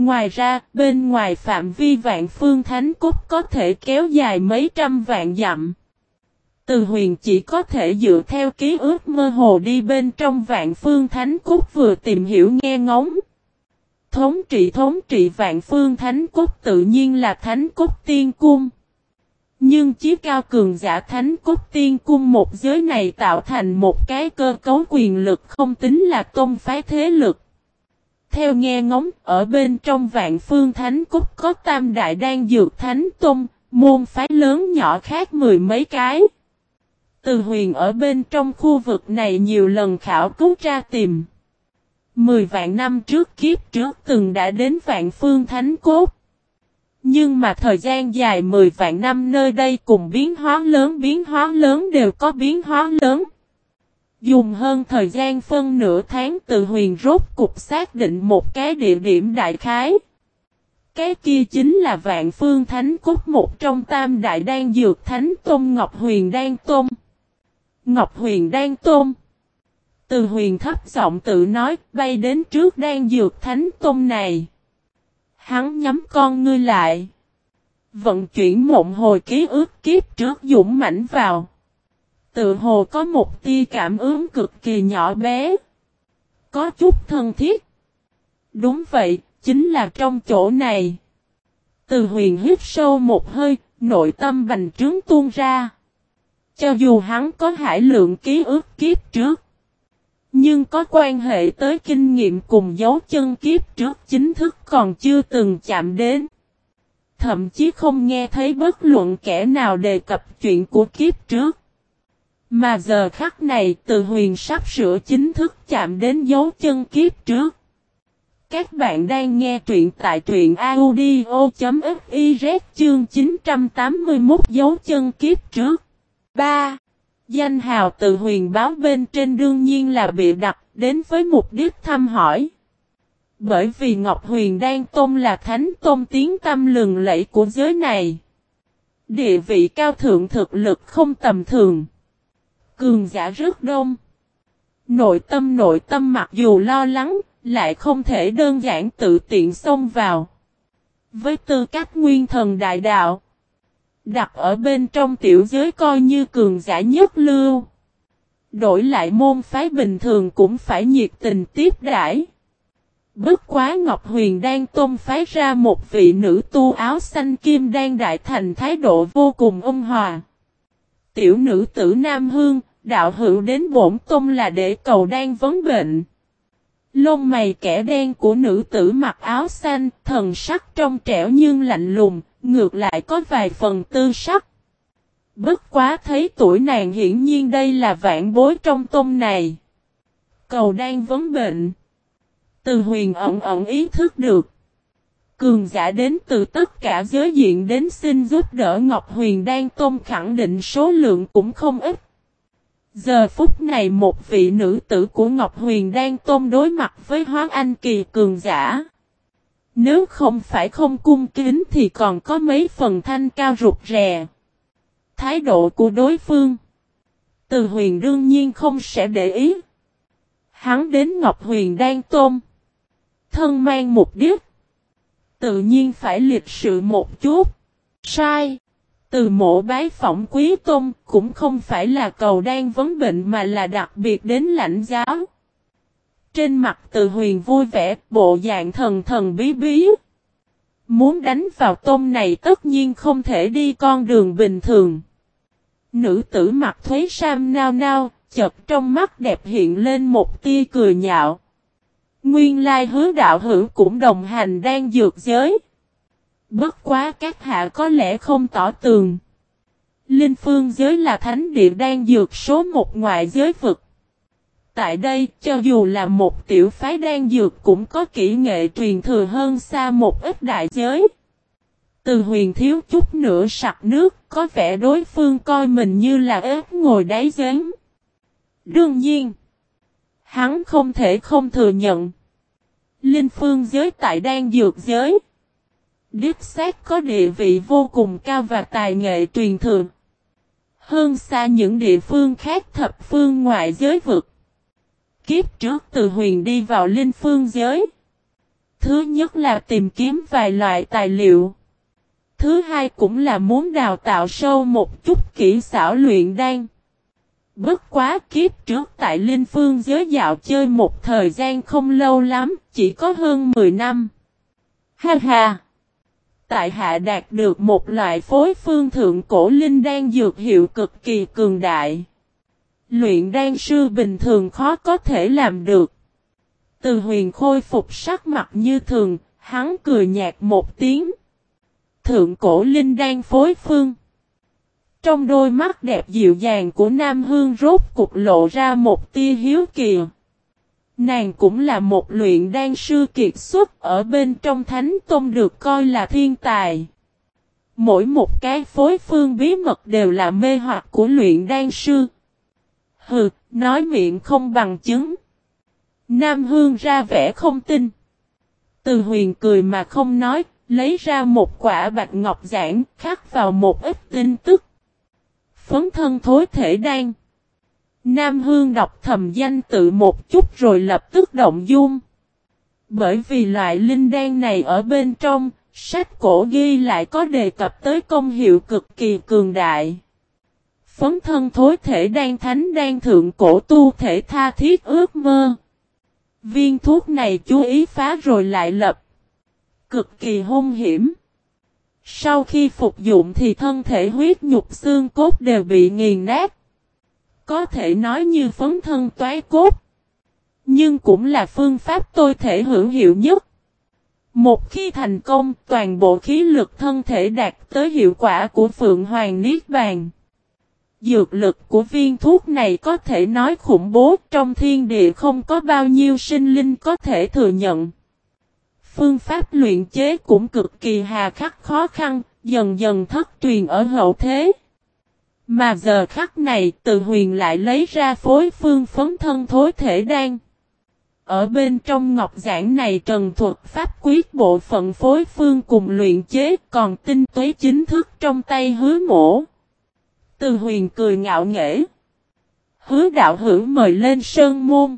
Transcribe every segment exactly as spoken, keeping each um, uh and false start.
Ngoài ra, bên ngoài phạm vi vạn phương thánh cốt có thể kéo dài mấy trăm vạn dặm. Từ Huyền chỉ có thể dựa theo ký ức mơ hồ đi bên trong vạn phương thánh cốt vừa tìm hiểu nghe ngóng. Thống trị thống trị vạn phương thánh cốt tự nhiên là thánh cốt tiên cung. Nhưng chí cao cường giả thánh cốt tiên cung một giới này tạo thành một cái cơ cấu quyền lực không tính là tôn phái thế lực. Theo nghe ngóng, ở bên trong vạn phương thánh cốt có tam đại đan dược thánh tôn, môn phái lớn nhỏ khác mười mấy cái. Từ Huyền ở bên trong khu vực này nhiều lần khảo cứu tra tìm. Mười vạn năm trước kiếp trước từng đã đến vạn phương thánh cốt. Nhưng mà thời gian dài mười vạn năm nơi đây cùng biến hóa lớn biến hóa lớn đều có biến hóa lớn. Dùng hơn thời gian phân nửa tháng Từ Huyền rốt cục xác định một cái địa điểm đại khái. Cái kia chính là vạn phương thánh cốt một trong tam đại đan dược thánh tôn Ngọc Huyền Đan Tôn. Ngọc Huyền Đan Tôn. Từ Huyền thấp giọng tự nói bay đến trước đan dược thánh tôn này. Hắn nhắm con ngươi lại. Vận chuyển mộng hồi ký ức kiếp trước dũng mãnh vào. Tự hồ có một tia cảm ứng cực kỳ nhỏ bé. Có chút thân thiết. Đúng vậy, chính là trong chỗ này. Từ Huyền hít sâu một hơi, nội tâm bành trướng tuôn ra. Cho dù hắn có hải lượng ký ức kiếp trước. Nhưng có quan hệ tới kinh nghiệm cùng dấu chân kiếp trước chính thức còn chưa từng chạm đến. Thậm chí không nghe thấy bất luận kẻ nào đề cập chuyện của kiếp trước. Mà giờ khắc này Từ Huyền sắp sửa chính thức chạm đến dấu chân kiếp trước. Các bạn đang nghe truyện tại truyện audio.fiz chương chín trăm tám mươi mốt dấu chân kiếp trước. ba. Danh hào Từ Huyền báo bên trên đương nhiên là bịa đặt đến với mục đích thăm hỏi. Bởi vì Ngọc Huyền Đan Tôn là thánh tôn tiếng tăm lừng lẫy của giới này. Địa vị cao thượng thực lực không tầm thường. Cường giả rất đông. Nội tâm nội tâm mặc dù lo lắng, lại không thể đơn giản tự tiện xông vào. Với tư cách nguyên thần đại đạo, đặt ở bên trong tiểu giới coi như cường giả nhất lưu. Đổi lại môn phái bình thường cũng phải nhiệt tình tiếp đãi. Bất quá Ngọc Huyền Đan Tôn phái ra một vị nữ tu áo xanh kim đan đại thành thái độ vô cùng ôn hòa. Tiểu nữ tử Nam Hương, đạo hữu đến bổn tôn là để cầu đan vấn bệnh. Lông mày kẻ đen của nữ tử mặc áo xanh, thần sắc trong trẻo nhưng lạnh lùng, ngược lại có vài phần tư sắc. Bất quá thấy tuổi nàng hiển nhiên đây là vạn bối trong tôn này. Cầu đan vấn bệnh. Từ Huyền ẩn ẩn ý thức được. Cường giả đến từ tất cả giới diện đến xin giúp đỡ Ngọc Huyền Đan Tôn khẳng định số lượng cũng không ít. Giờ phút này một vị nữ tử của Ngọc Huyền Đan Tôn đối mặt với Hóa Anh Kỳ cường giả. Nếu không phải không cung kính thì còn có mấy phần thanh cao rụt rè. Thái độ của đối phương, Từ Huyền đương nhiên không sẽ để ý. Hắn đến Ngọc Huyền Đan Tôn, thân mang mục đích, tự nhiên phải lịch sự một chút. Sai. Từ mộ bái phỏng quý tôn cũng không phải là cầu đan vấn bệnh mà là đặc biệt đến lãnh giáo. Trên mặt Từ Huyền vui vẻ, bộ dạng thần thần bí bí. Muốn đánh vào tôn này tất nhiên không thể đi con đường bình thường. Nữ tử mặc thuế sam nao nao, chợt trong mắt đẹp hiện lên một tia cười nhạo. Nguyên lai Hứa đạo hữu cũng đồng hành đang dược giới. Bất quá các hạ có lẽ không tỏ tường. Linh Phương giới là thánh địa đang dược số một ngoại giới vực. Tại đây, cho dù là một tiểu phái đang dược cũng có kỹ nghệ truyền thừa hơn xa một ít đại giới. Từ Huyền thiếu chút nữa sặc nước, có vẻ đối phương coi mình như là ếch ngồi đáy giếng. Đương nhiên, hắn không thể không thừa nhận. Linh Phương giới tại đang dược giới, đích xác có địa vị vô cùng cao và tài nghệ truyền thừa. Hơn xa những địa phương khác thập phương ngoại giới vực. Kiếp trước Từ Huyền đi vào Linh Phương giới, Thứ nhất là tìm kiếm vài loại tài liệu. Thứ hai cũng là muốn đào tạo sâu một chút kỹ xảo luyện đan. Bất quá kiếp trước tại Linh Phương giới dạo chơi một thời gian không lâu lắm, chỉ có hơn mười năm. Ha ha! Tại hạ đạt được một loại phối phương thượng cổ linh đan dược hiệu cực kỳ cường đại. Luyện đan sư bình thường khó có thể làm được. Từ Huyền khôi phục sắc mặt như thường, hắn cười nhạt một tiếng. Thượng cổ linh đan phối phương. Trong đôi mắt đẹp dịu dàng của Nam Hương rốt cục lộ ra một tia hiếu kỳ. Nàng cũng là một luyện đan sư kiệt xuất ở bên trong Thánh Tôn được coi là thiên tài. Mỗi một cái phối phương bí mật đều là mê hoặc của luyện đan sư. Hừ, nói miệng không bằng chứng. Nam Hương ra vẻ không tin. Từ Huyền cười mà không nói, lấy ra một quả bạch ngọc giản, khắc vào một ít tin tức. Phấn thân thối thể đan. Nam Hương đọc thầm danh tự một chút rồi lập tức động dung. Bởi vì loại linh đan này ở bên trong, sách cổ ghi lại có đề cập tới công hiệu cực kỳ cường đại. Phấn thân thối thể đan thánh đan thượng cổ tu thể tha thiết ước mơ. Viên thuốc này chú ý phá rồi lại lập. Cực kỳ hung hiểm. Sau khi phục dụng thì thân thể huyết nhục xương cốt đều bị nghiền nát. Có thể nói như phấn thân toái cốt. Nhưng cũng là phương pháp tôi thể hữu hiệu nhất. Một khi thành công, toàn bộ khí lực thân thể đạt tới hiệu quả của Phượng Hoàng Niết Bàn. Dược lực của viên thuốc này có thể nói khủng bố, trong thiên địa không có bao nhiêu sinh linh có thể thừa nhận. Phương pháp luyện chế cũng cực kỳ hà khắc khó khăn, dần dần thất truyền ở hậu thế. Mà giờ khắc này Từ Huyền lại lấy ra phối phương phấn thân thối thể đan. Ở bên trong ngọc giản này trần thuật pháp quyết bộ phận phối phương cùng luyện chế, còn tinh túy chính thức trong tay Hứa Mỗ. Từ Huyền cười ngạo nghễ. Hứa đạo hữu mời lên sơn môn.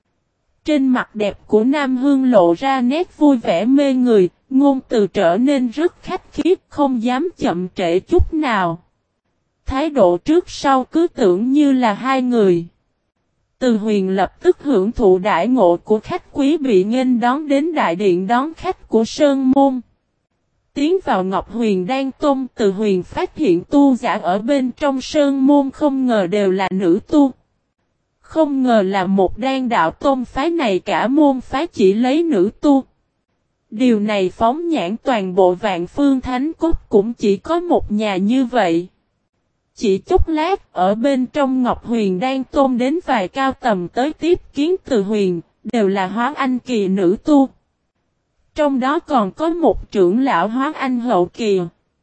Trên mặt đẹp của Nam Hương lộ ra nét vui vẻ mê người, ngôn từ trở nên rất khách khí, không dám chậm trễ chút nào. Thái độ trước sau cứ tưởng như là hai người. Từ Huyền lập tức hưởng thụ đãi ngộ của khách quý bị nghênh đón đến đại điện đón khách của Sơn Môn. Tiến vào Ngọc Huyền Đan Tôn, Từ Huyền phát hiện tu giả ở bên trong Sơn Môn không ngờ đều là nữ tu. Không ngờ là một đan đạo tôn phái này cả môn phái chỉ lấy nữ tu. Điều này phóng nhãn toàn bộ Vạn Phương Thánh Cốt cũng chỉ có một nhà như vậy. Chỉ chút lát, ở bên trong Ngọc Huyền Đan Tôn đến vài cao tầm tới tiếp kiến Từ Huyền, đều là hóa anh kỳ nữ tu. Trong đó còn có một trưởng lão hóa anh hậu kỳ.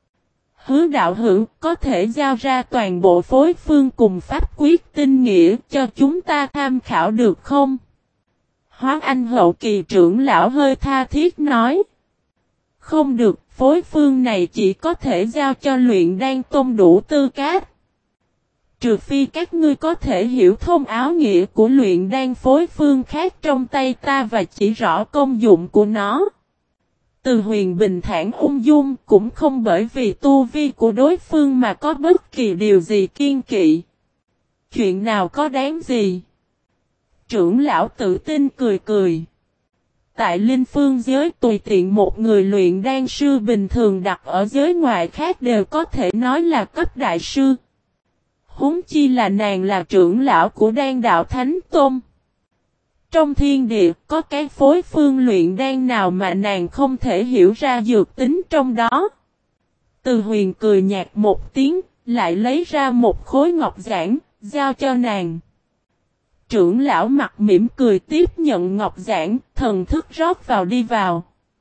Hứa đạo hữu có thể giao ra toàn bộ phối phương cùng pháp quyết tinh nghĩa cho chúng ta tham khảo được không? Hóa anh hậu kỳ trưởng lão hơi tha thiết nói. Không được, phối phương này chỉ có thể giao cho luyện đan tôn đủ tư cách. Trừ phi các ngươi có thể hiểu thông áo nghĩa của luyện đan phối phương khác trong tay ta và chỉ rõ công dụng của nó. Từ Huyền bình thản ung dung cũng không bởi vì tu vi của đối phương mà có bất kỳ điều gì kiên kỵ. Chuyện nào có đáng gì? Trưởng lão tự tin cười cười. Tại Linh Phương giới tùy tiện một người luyện đan sư bình thường đặt ở giới ngoại khác đều có thể nói là cấp đại sư. Huống chi là nàng là trưởng lão của đan đạo Thánh Tôn. Trong thiên địa có cái phối phương luyện đan nào mà nàng không thể hiểu ra dược tính trong đó. Từ Huyền cười nhạt một tiếng, lại lấy ra một khối ngọc giản, giao cho nàng. Trưởng lão mặt mỉm cười tiếp nhận ngọc giản, thần thức rót vào đi vào.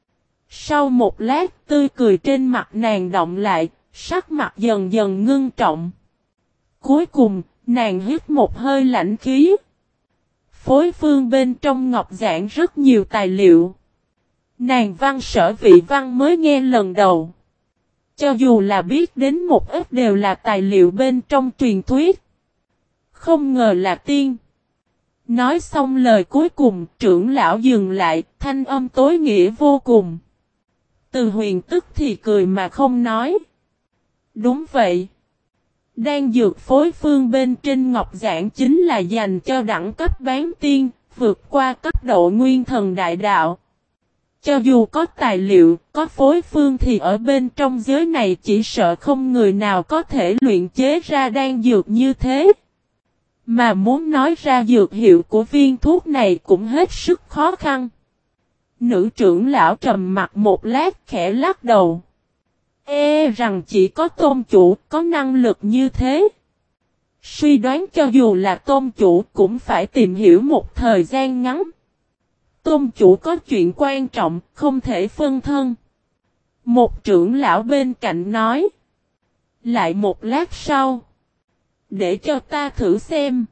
Sau một lát tươi cười trên mặt nàng động lại, sắc mặt dần dần ngưng trọng. Cuối cùng, nàng hít một hơi lạnh khí. Phối phương bên trong ngọc giản rất nhiều tài liệu. Nàng văn sở vị văn mới nghe lần đầu. Cho dù là biết đến một ít đều là tài liệu bên trong truyền thuyết. Không ngờ là tiên. Nói xong lời cuối cùng, trưởng lão dừng lại, thanh âm tối nghĩa vô cùng. Từ Huyền tức thì cười mà không nói. Đúng vậy. Đan dược phối phương bên trên ngọc giản chính là dành cho đẳng cấp bán tiên, vượt qua cấp độ nguyên thần đại đạo. Cho dù có tài liệu, có phối phương thì ở bên trong giới này chỉ sợ không người nào có thể luyện chế ra đan dược như thế. Mà muốn nói ra dược hiệu của viên thuốc này cũng hết sức khó khăn. Nữ trưởng lão trầm mặt một lát khẽ lắc đầu. E rằng chỉ có tôn chủ có năng lực như thế. Suy đoán cho dù là tôn chủ cũng phải tìm hiểu một thời gian ngắn. Tôn chủ có chuyện quan trọng, không thể phân thân. Một trưởng lão bên cạnh nói. Lại một lát sau. Để cho ta thử xem.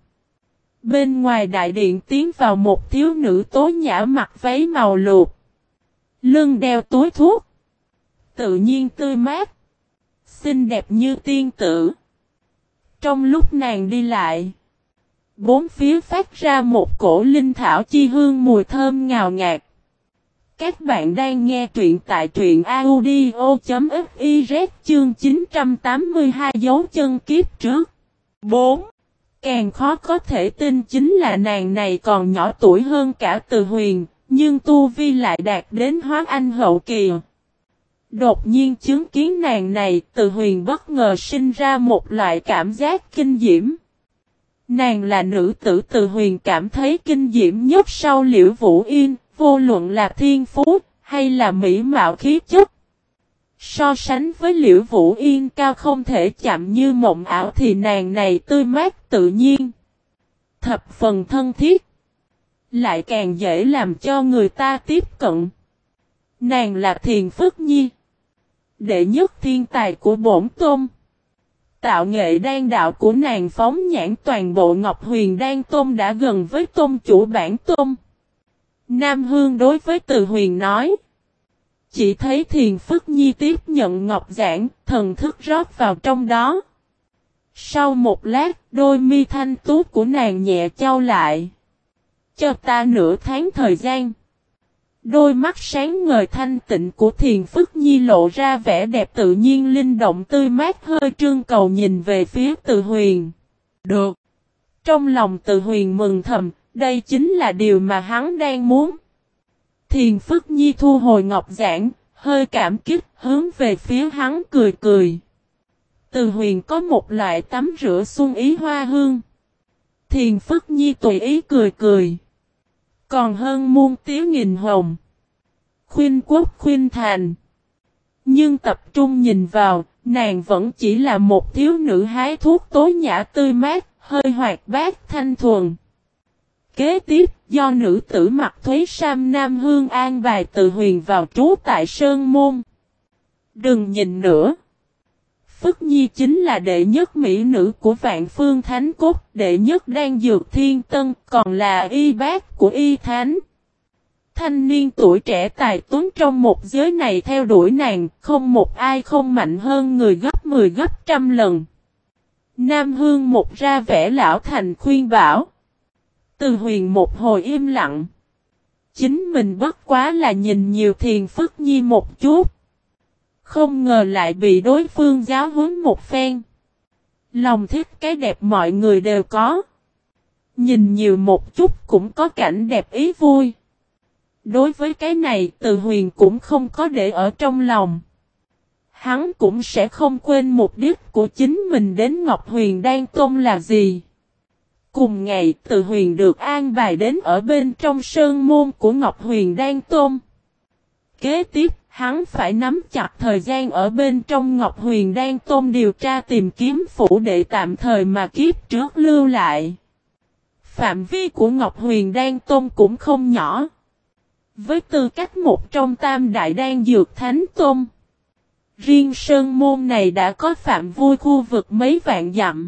Bên ngoài đại điện tiến vào một thiếu nữ tố nhã mặc váy màu luộc. Lưng đeo túi thuốc. Tự nhiên tươi mát. Xinh đẹp như tiên tử. Trong lúc nàng đi lại. Bốn phía phát ra một cổ linh thảo chi hương mùi thơm ngào ngạt. Các bạn đang nghe truyện tại truyện audio.fiz chương chín trăm tám mươi hai dấu chân kiếp trước. bốn. Càng khó có thể tin chính là nàng này còn nhỏ tuổi hơn cả Từ Huyền, nhưng tu vi lại đạt đến hóa anh hậu kỳ. Đột nhiên chứng kiến nàng này, Từ Huyền bất ngờ sinh ra một loại cảm giác kinh diễm. Nàng là nữ tử Từ Huyền cảm thấy kinh diễm nhất sau Liễu Vũ Yên, vô luận là thiên phú, hay là mỹ mạo khí chất. So sánh với Liễu Vũ Yên cao không thể chạm như mộng ảo thì nàng này tươi mát tự nhiên. Thập phần thân thiết. Lại càng dễ làm cho người ta tiếp cận. Nàng là Thiền Phất Nhi. Đệ nhất thiên tài của bổn tôn. Tạo nghệ đan đạo của nàng phóng nhãn toàn bộ Ngọc Huyền Đan Tôn đã gần với tôn chủ bản tôn. Nam Hương đối với Từ Huyền nói. Chỉ thấy Thiền Phất Nhi tiếp nhận ngọc giản, thần thức rót vào trong đó. Sau một lát, đôi mi thanh tú của nàng nhẹ trao lại. Cho ta nửa tháng thời gian. Đôi mắt sáng ngời thanh tịnh của Thiền Phất Nhi lộ ra vẻ đẹp tự nhiên linh động tươi mát hơi trương cầu nhìn về phía Từ Huyền. Được. Trong lòng Từ Huyền mừng thầm, đây chính là điều mà hắn đang muốn. Thiền Phất Nhi thu hồi ngọc giản, hơi cảm kích hướng về phía hắn cười cười. Từ Huyền có một loại tắm rửa xuân ý hoa hương. Thiền Phất Nhi tùy ý cười cười. Còn hơn muôn tiếng nghìn hồng. Khuyên quốc khuyên thành. Nhưng tập trung nhìn vào, nàng vẫn chỉ là một thiếu nữ hái thuốc tối nhã tươi mát, hơi hoạt bát thanh thuần. Kế tiếp, do nữ tử mặc thuế sam Nam Hương an bài Từ Huyền vào trú tại Sơn Môn. Đừng nhìn nữa. Phất Nhi chính là đệ nhất mỹ nữ của Vạn Phương Thánh Cốt, đệ nhất đan dược thiên tân, còn là y bác của y thánh. Thanh niên tuổi trẻ tài tuấn trong một giới này theo đuổi nàng, không một ai không mạnh hơn người gấp mười gấp trăm lần. Nam Hương một ra vẻ lão thành khuyên bảo. Từ Huyền một hồi im lặng. Chính mình bất quá là nhìn nhiều Thiền Phất Nhi một chút. Không ngờ lại bị đối phương giáo huấn một phen. Lòng thích cái đẹp mọi người đều có. Nhìn nhiều một chút cũng có cảnh đẹp ý vui. Đối với cái này Từ Huyền cũng không có để ở trong lòng. Hắn cũng sẽ không quên mục đích của chính mình đến Ngọc Huyền Đan Tôn là gì. Cùng ngày Từ Huyền được an bài đến ở bên trong sơn môn của Ngọc Huyền Đan Tôn. Kế tiếp, hắn phải nắm chặt thời gian ở bên trong Ngọc Huyền Đan Tôn điều tra tìm kiếm phủ đệ tạm thời mà kiếp trước lưu lại. Phạm vi của Ngọc Huyền Đan Tôn cũng không nhỏ. Với tư cách một trong tam đại đan dược thánh tôn. Riêng sơn môn này đã có phạm vi khu vực mấy vạn dặm.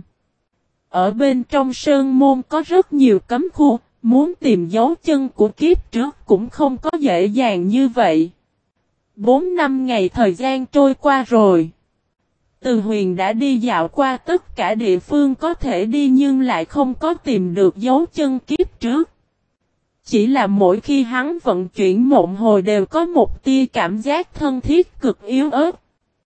Ở bên trong sơn môn có rất nhiều cấm khu, muốn tìm dấu chân của kiếp trước cũng không có dễ dàng như vậy. Bốn năm ngày thời gian trôi qua rồi. Từ Huyền đã đi dạo qua tất cả địa phương có thể đi nhưng lại không có tìm được dấu chân kiếp trước. Chỉ là mỗi khi hắn vận chuyển mộng hồi đều có một tia cảm giác thân thiết cực yếu ớt.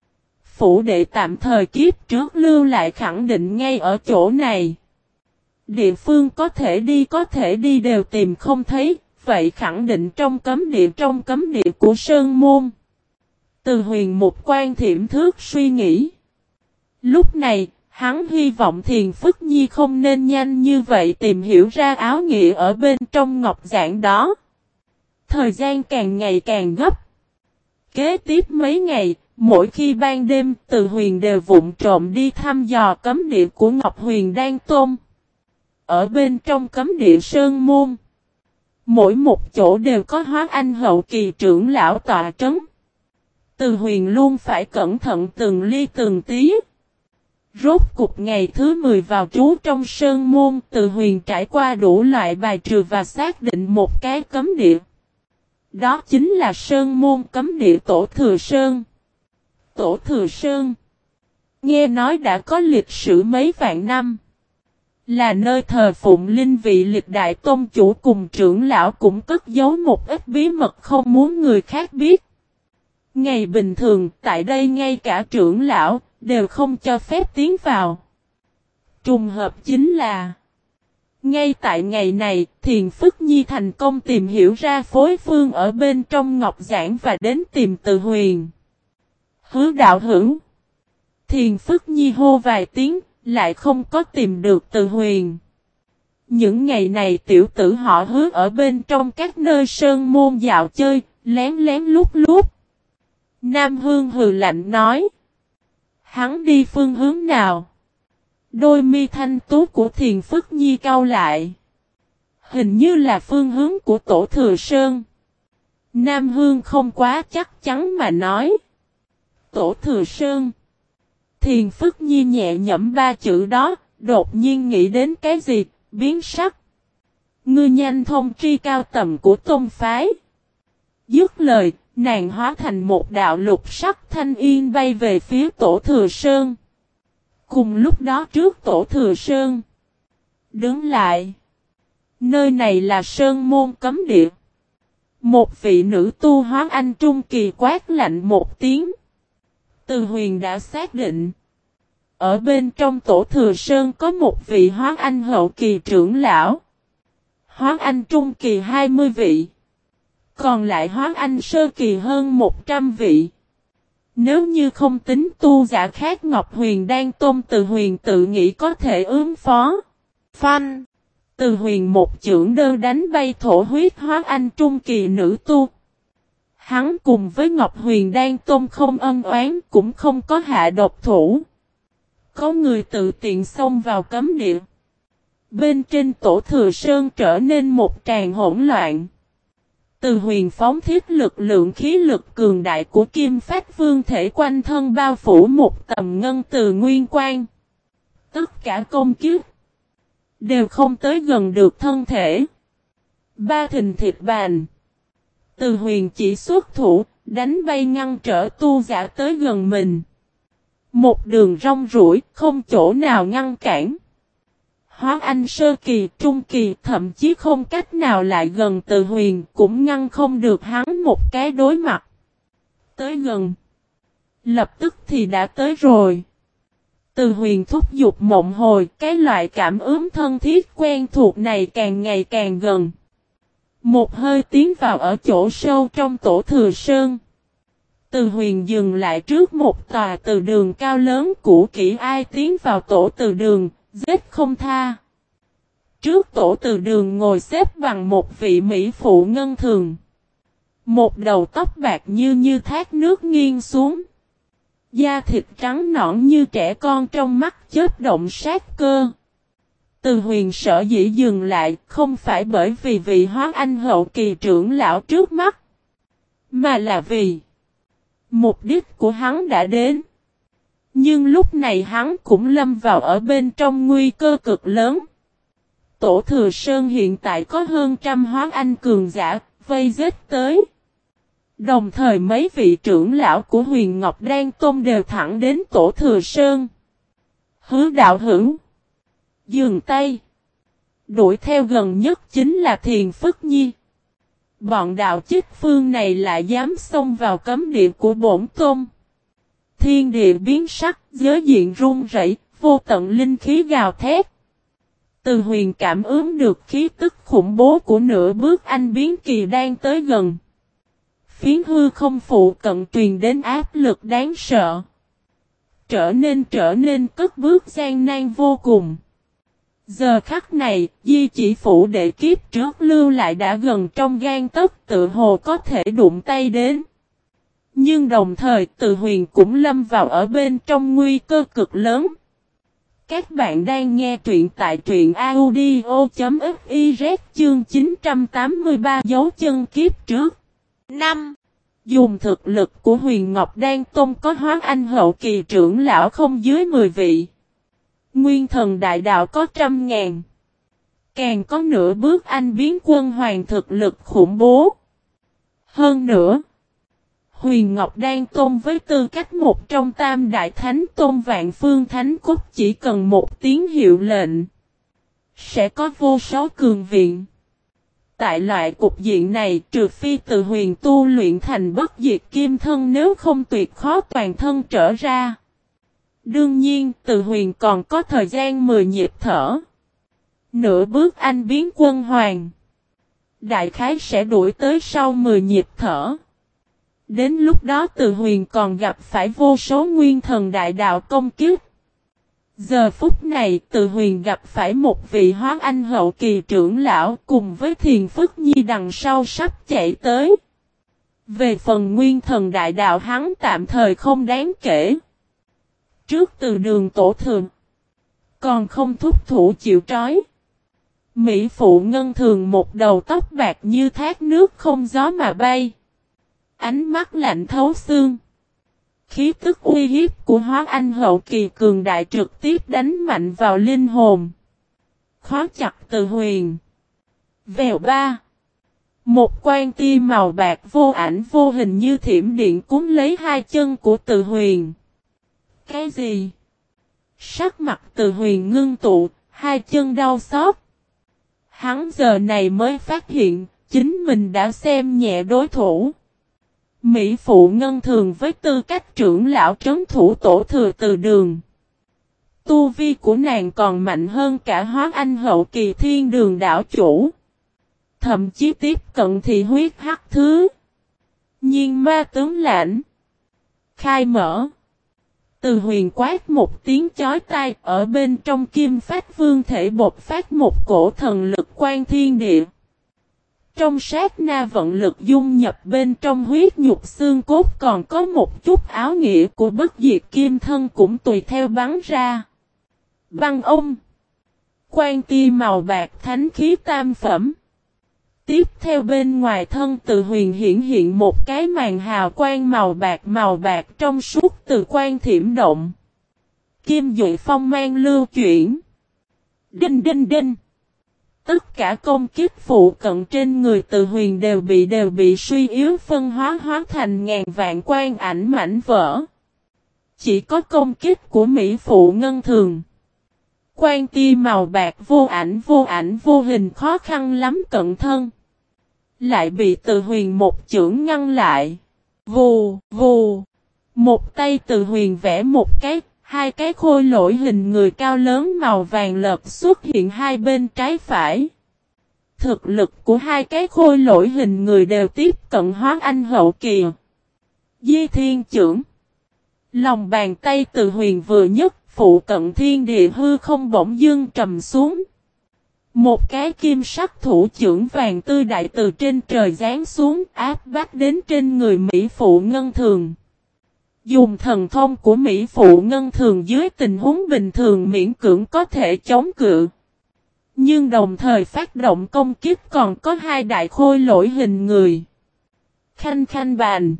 Phủ đệ tạm thời kiếp trước lưu lại khẳng định ngay ở chỗ này. Địa phương có thể đi có thể đi đều tìm không thấy, vậy khẳng định trong cấm địa trong cấm địa của Sơn Môn. Từ Huyền một quan thiểm thước suy nghĩ. Lúc này, hắn hy vọng Thiền Phức Nhi không nên nhanh như vậy tìm hiểu ra áo nghĩa ở bên trong ngọc giản đó. Thời gian càng ngày càng gấp. Kế tiếp mấy ngày, mỗi khi ban đêm, Từ Huyền đều vụng trộm đi thăm dò cấm địa của Ngọc Huyền Đan Tôn. Ở bên trong cấm địa Sơn Môn, mỗi một chỗ đều có Hóa Anh hậu kỳ trưởng lão tọa trấn. Từ Huyền luôn phải cẩn thận từng ly từng tí. Rốt cục ngày thứ mười vào trú trong Sơn Môn, Từ Huyền trải qua đủ loại bài trừ và xác định một cái cấm địa. Đó chính là Sơn Môn cấm địa Tổ Thừa Sơn. Tổ Thừa Sơn, nghe nói đã có lịch sử mấy vạn năm. Là nơi thờ phụng linh vị lịch đại tôn chủ cùng trưởng lão cũng cất giấu một ít bí mật không muốn người khác biết. Ngày bình thường, tại đây ngay cả trưởng lão đều không cho phép tiến vào. Trùng hợp chính là ngay tại ngày này, Thiền Phức Nhi thành công tìm hiểu ra phối phương ở bên trong ngọc giản và đến tìm Từ Huyền. Hứa đạo hữu. Thiền Phức Nhi hô vài tiếng, lại không có tìm được Từ Huyền. Những ngày này tiểu tử họ Hứa ở bên trong các nơi sơn môn dạo chơi, lén lén lút lút. Nam Hương hừ lạnh nói. Hắn đi phương hướng nào? Đôi mi thanh tú của Thiền Phức Nhi cau lại. Hình như là phương hướng của Tổ Thừa Sơn. Nam Hương không quá chắc chắn mà nói. Tổ Thừa Sơn. Thiền Phức Nhi nhẹ nhẩm ba chữ đó, đột nhiên nghĩ đến cái gì, biến sắc. Ngươi nhanh thông tri cao tầm của tôn phái. Dứt lời, nàng hóa thành một đạo lục sắc thanh yên bay về phía Tổ Thừa Sơn. Cùng lúc đó trước Tổ Thừa Sơn. Đứng lại. Nơi này là Sơn Môn cấm địa. Một vị nữ tu Hóa Anh trung kỳ quát lạnh một tiếng. Từ Huyền đã xác định. Ở bên trong Tổ Thừa Sơn có một vị Hóa Anh hậu kỳ trưởng lão. Hóa Anh trung kỳ hai mươi vị. Còn lại Hóa Anh sơ kỳ hơn một trăm vị. Nếu như không tính tu giả khác Ngọc Huyền Đan Tôn, Từ Huyền tự nghĩ có thể ứng phó. Phanh. Từ Huyền một chưởng đơn đánh bay thổ huyết Hóa Anh trung kỳ nữ tu. Hắn cùng với Ngọc Huyền Đan Tôn không ân oán, cũng không có hạ độc thủ. Có người tự tiện xông vào cấm địa. Bên trên Tổ Thừa Sơn trở nên một tràng hỗn loạn. Từ Huyền phóng thiết lực lượng khí lực cường đại của Kim Phách Vương thể quanh thân bao phủ một tầm ngân từ nguyên quan. Tất cả công kiếp đều không tới gần được thân thể. Ba thình thịt bàn. Từ Huyền chỉ xuất thủ, đánh bay ngăn trở tu giả tới gần mình. Một đường rong ruổi, không chỗ nào ngăn cản. Hóa Anh sơ kỳ, trung kỳ, thậm chí không cách nào lại gần Từ Huyền, cũng ngăn không được hắn một cái đối mặt. Tới gần. Lập tức thì đã tới rồi. Từ Huyền thúc giục mộng hồi, cái loại cảm ứng thân thiết quen thuộc này càng ngày càng gần. Một hơi tiến vào ở chỗ sâu trong Tổ Thừa Sơn. Từ Huyền dừng lại trước một tòa từ đường cao lớn cũ kỹ, ai tiến vào tổ từ đường, giết không tha. Trước tổ từ đường ngồi xếp bằng một vị mỹ phụ ngân thường. Một đầu tóc bạc như như thác nước nghiêng xuống. Da thịt trắng nõn như trẻ con, trong mắt chớp động sát cơ. Từ Huyền sở dĩ dừng lại không phải bởi vì vị Hóa Anh hậu kỳ trưởng lão trước mắt, mà là vì mục đích của hắn đã đến. Nhưng lúc này hắn cũng lâm vào ở bên trong nguy cơ cực lớn. Tổ Thừa Sơn hiện tại có hơn trăm Hóa Anh cường giả vây giết tới. Đồng thời mấy vị trưởng lão của Huyền Ngọc Đan Tôn đều thẳng đến Tổ Thừa Sơn. Hứa đạo hữu. Dừng tay. Đuổi theo gần nhất chính là Thiền Phất Nhi. Bọn đạo chích phương này lại dám xông vào cấm địa của bổn tôn. Thiên địa biến sắc, giới diện run rẩy, vô tận linh khí gào thét. Từ Huyền cảm ứng được khí tức khủng bố của nửa bước anh biến kỳ đang tới gần. Phiến hư không phụ cận truyền đến áp lực đáng sợ. Trở nên trở nên cất bước gian nan vô cùng. Giờ khắc này, di chỉ phủ đệ kiếp trước lưu lại đã gần trong gan tấc, tự hồ có thể đụng tay đến. Nhưng đồng thời Từ Huyền cũng lâm vào ở bên trong nguy cơ cực lớn. Các bạn đang nghe truyện tại truyện audio.fiz chương chín trăm tám mươi ba dấu chân kiếp trước. năm. Dùng thực lực của Huyền Ngọc Đan Tôn có hóa anh hậu kỳ trưởng lão không dưới mười vị. Nguyên thần đại đạo có trăm ngàn. Càng có nửa bước anh biến quân hoàng thực lực khủng bố. Hơn nữa, Huyền Ngọc Đan Tôn với tư cách một trong tam đại thánh tôn vạn phương thánh cốt chỉ cần một tiếng hiệu lệnh. Sẽ có vô số cường viện. Tại loại cục diện này trừ phi Từ Huyền tu luyện thành bất diệt kim thân nếu không tuyệt khó toàn thân trở ra. Đương nhiên Từ Huyền còn có thời gian mười nhịp thở. Nửa bước anh biến quân hoàng. Đại khái sẽ đuổi tới sau mười nhịp thở. Đến lúc đó Từ Huyền còn gặp phải vô số nguyên thần đại đạo công kiếp. Giờ phút này Từ Huyền gặp phải một vị hóa anh hậu kỳ trưởng lão cùng với Thiền Phất Nhi đằng sau sắp chạy tới. Về phần nguyên thần đại đạo hắn tạm thời không đáng kể. Trước từ đường tổ thường. Còn không thúc thủ chịu trói. Mỹ phụ ngân thường một đầu tóc bạc như thác nước không gió mà bay. Ánh mắt lạnh thấu xương. Khí tức uy hiếp của hóa anh hậu kỳ cường đại trực tiếp đánh mạnh vào linh hồn. Khó chặt Từ Huyền. Vèo ba. Một quan tia màu bạc vô ảnh vô hình như thiểm điện cuốn lấy hai chân của Từ Huyền. Cái gì? Sắc mặt Từ Huyền ngưng tụ, hai chân đau xót. Hắn giờ này mới phát hiện, chính mình đã xem nhẹ đối thủ. Mỹ phụ ngân thường với tư cách trưởng lão trấn thủ tổ thừa từ đường. Tu vi của nàng còn mạnh hơn cả hóa anh hậu kỳ thiên đường đảo chủ. Thậm chí tiếp cận thì huyết hắc thứ. Nhiên ma tướng lãnh. Khai mở. Từ Huyền quát một tiếng chói tai ở bên trong kim phát vương thể bộc phát một cổ thần lực quan thiên địa. Trong sát na vận lực dung nhập bên trong huyết nhục xương cốt còn có một chút áo nghĩa của bất diệt kim thân cũng tùy theo bắn ra. Băng ông. Quan tia màu bạc thánh khí tam phẩm. Tiếp theo bên ngoài thân Từ Huyền hiển hiện một cái màn hào quang màu bạc màu bạc trong suốt từ quan thiểm động. Kim dụy phong mang lưu chuyển. Đinh đinh đinh. Tất cả công kiếp phụ cận trên người Từ Huyền đều bị đều bị suy yếu phân hóa hóa thành ngàn vạn quan ảnh mảnh vỡ. Chỉ có công kiếp của Mỹ phụ ngân thường. Quan tia màu bạc vô ảnh vô ảnh vô hình khó khăn lắm cận thân. Lại bị Từ Huyền một chưởng ngăn lại. Vù, vù. Một tay Từ Huyền vẽ một cái, hai cái khôi lỗi hình người cao lớn màu vàng lợp xuất hiện hai bên trái phải. Thực lực của hai cái khôi lỗi hình người đều tiếp cận hóa anh hậu kỳ. Di thiên chưởng. Lòng bàn tay Từ Huyền vừa nhất, phụ cận thiên địa hư không bỗng dưng trầm xuống. Một cái kim sắc thủ chưởng vàng tươi đại từ trên trời giáng xuống áp bách đến trên người Mỹ phụ ngân thường. Dùng thần thông của Mỹ phụ ngân thường dưới tình huống bình thường miễn cưỡng có thể chống cự. Nhưng đồng thời phát động công kích còn có hai đại khôi lỗi hình người. Khanh khanh bàn.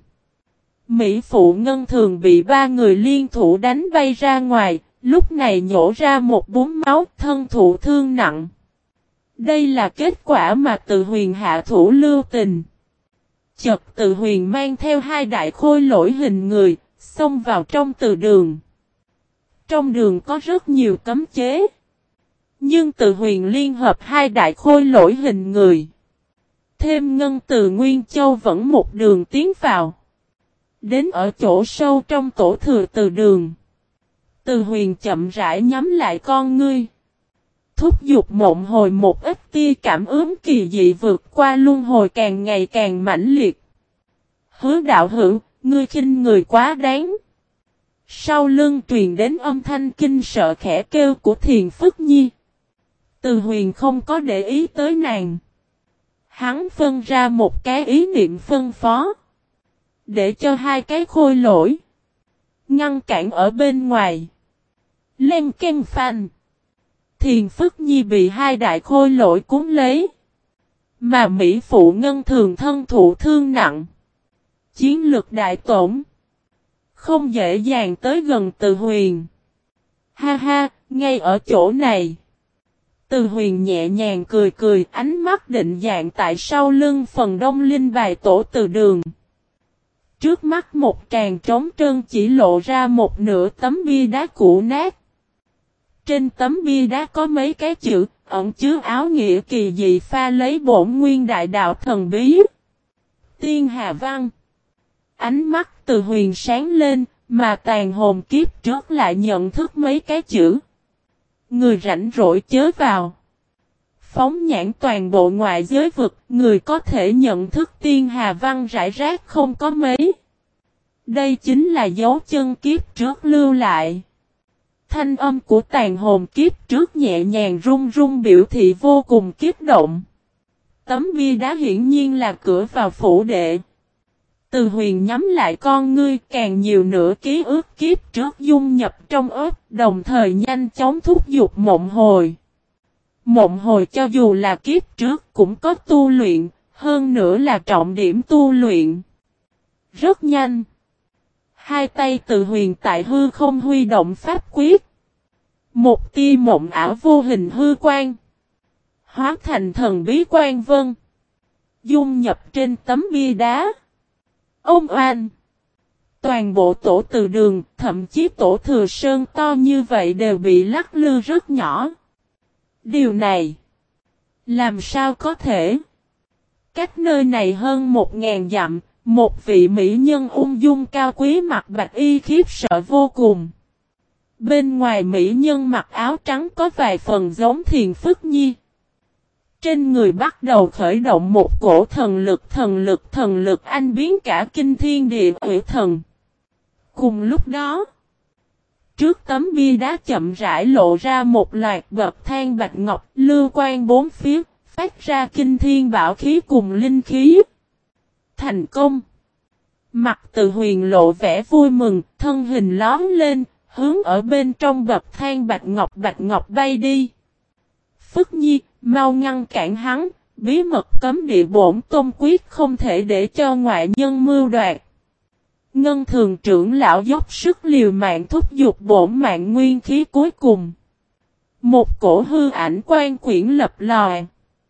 Mỹ phụ ngân thường bị ba người liên thủ đánh bay ra ngoài, lúc này nhổ ra một búng máu thân thụ thương nặng. Đây là kết quả mà Từ Huyền hạ thủ lưu tình. Chợt Từ Huyền mang theo hai đại khôi lỗi hình người, xông vào trong từ đường. Trong đường có rất nhiều cấm chế. Nhưng Từ Huyền liên hợp hai đại khôi lỗi hình người. Thêm ngân từ Nguyên Châu vẫn một đường tiến vào. Đến ở chỗ sâu trong tổ thừa từ đường. Từ Huyền chậm rãi nhắm lại con ngươi. Thúc giục mộng hồi một ít tia cảm ứng kỳ dị vượt qua luân hồi càng ngày càng mãnh liệt. Hứa đạo hữu, ngươi khinh người quá đáng. Sau lưng truyền đến âm thanh kinh sợ khẽ kêu của Thiền Phức Nhi. Từ Huyền không có để ý tới nàng. Hắn phân ra một cái ý niệm phân phó. Để cho hai cái khôi lỗi. Ngăn cản ở bên ngoài. Len ken phanh. Thiền Phức Nhi bị hai đại khôi lỗi cúng lấy. Mà Mỹ Phụ Ngân thường thân thụ thương nặng. Chiến lực đại tổn. Không dễ dàng tới gần Từ Huyền. Ha ha, ngay ở chỗ này. Từ Huyền nhẹ nhàng cười cười, ánh mắt định dạng tại sau lưng phần đông linh bài tổ từ đường. Trước mắt một tràng trống trơn chỉ lộ ra một nửa tấm bia đá cũ nát. Trên tấm bia đá có mấy cái chữ, ẩn chứa áo nghĩa kỳ dị pha lấy bổn nguyên đại đạo thần bí. Tiên Hà Văn. Ánh mắt Từ Huyền sáng lên, mà tàn hồn kiếp trước lại nhận thức mấy cái chữ. Người rảnh rỗi chớ vào. Phóng nhãn toàn bộ ngoại giới vực, người có thể nhận thức Tiên Hà Văn rải rác không có mấy. Đây chính là dấu chân kiếp trước lưu lại. Thanh âm của tàn hồn kiếp trước nhẹ nhàng run run biểu thị vô cùng kích động. Tấm bia đá hiển nhiên là cửa vào phủ đệ. Từ Huyền nhắm lại con ngươi, càng nhiều nữa ký ức kiếp trước dung nhập trong ớt, đồng thời nhanh chóng thúc giục mộng hồi. Mộng hồi cho dù là kiếp trước cũng có tu luyện, hơn nữa là trọng điểm tu luyện. Rất nhanh. Hai tay Từ Huyền tại hư không huy động pháp quyết. Một tia mộng ảo vô hình hư quan. Hóa thành thần bí quan vân. Dung nhập trên tấm bia đá. Ông oan. Toàn bộ tổ từ đường, thậm chí tổ thừa sơn to như vậy đều bị lắc lư rất nhỏ. Điều này. Làm sao có thể? Cách nơi này hơn một ngàn dặm. Một vị mỹ nhân ung dung cao quý mặc bạch y khiếp sợ vô cùng. Bên ngoài mỹ nhân mặc áo trắng có vài phần giống Thiền Phức Nhi. Trên người bắt đầu khởi động một cổ thần lực thần lực thần lực anh biến cả kinh thiên địa ủy thần. Cùng lúc đó, trước tấm bia đá chậm rãi lộ ra một loạt bậc thang bạch ngọc lưu quan bốn phía, phát ra kinh thiên bảo khí cùng linh khí. Thành công. Mặt Từ Huyền lộ vẻ vui mừng, thân hình lóm lên, hướng ở bên trong bậc thang bạch ngọc bạch ngọc bay đi. Phức Nhi, mau ngăn cản hắn, bí mật cấm địa bổn tôn quyết không thể để cho ngoại nhân mưu đoạt. Ngân thường trưởng lão dốc sức liều mạng thúc giục bổn mạng nguyên khí cuối cùng. Một cổ hư ảnh quan quyển lập lòi.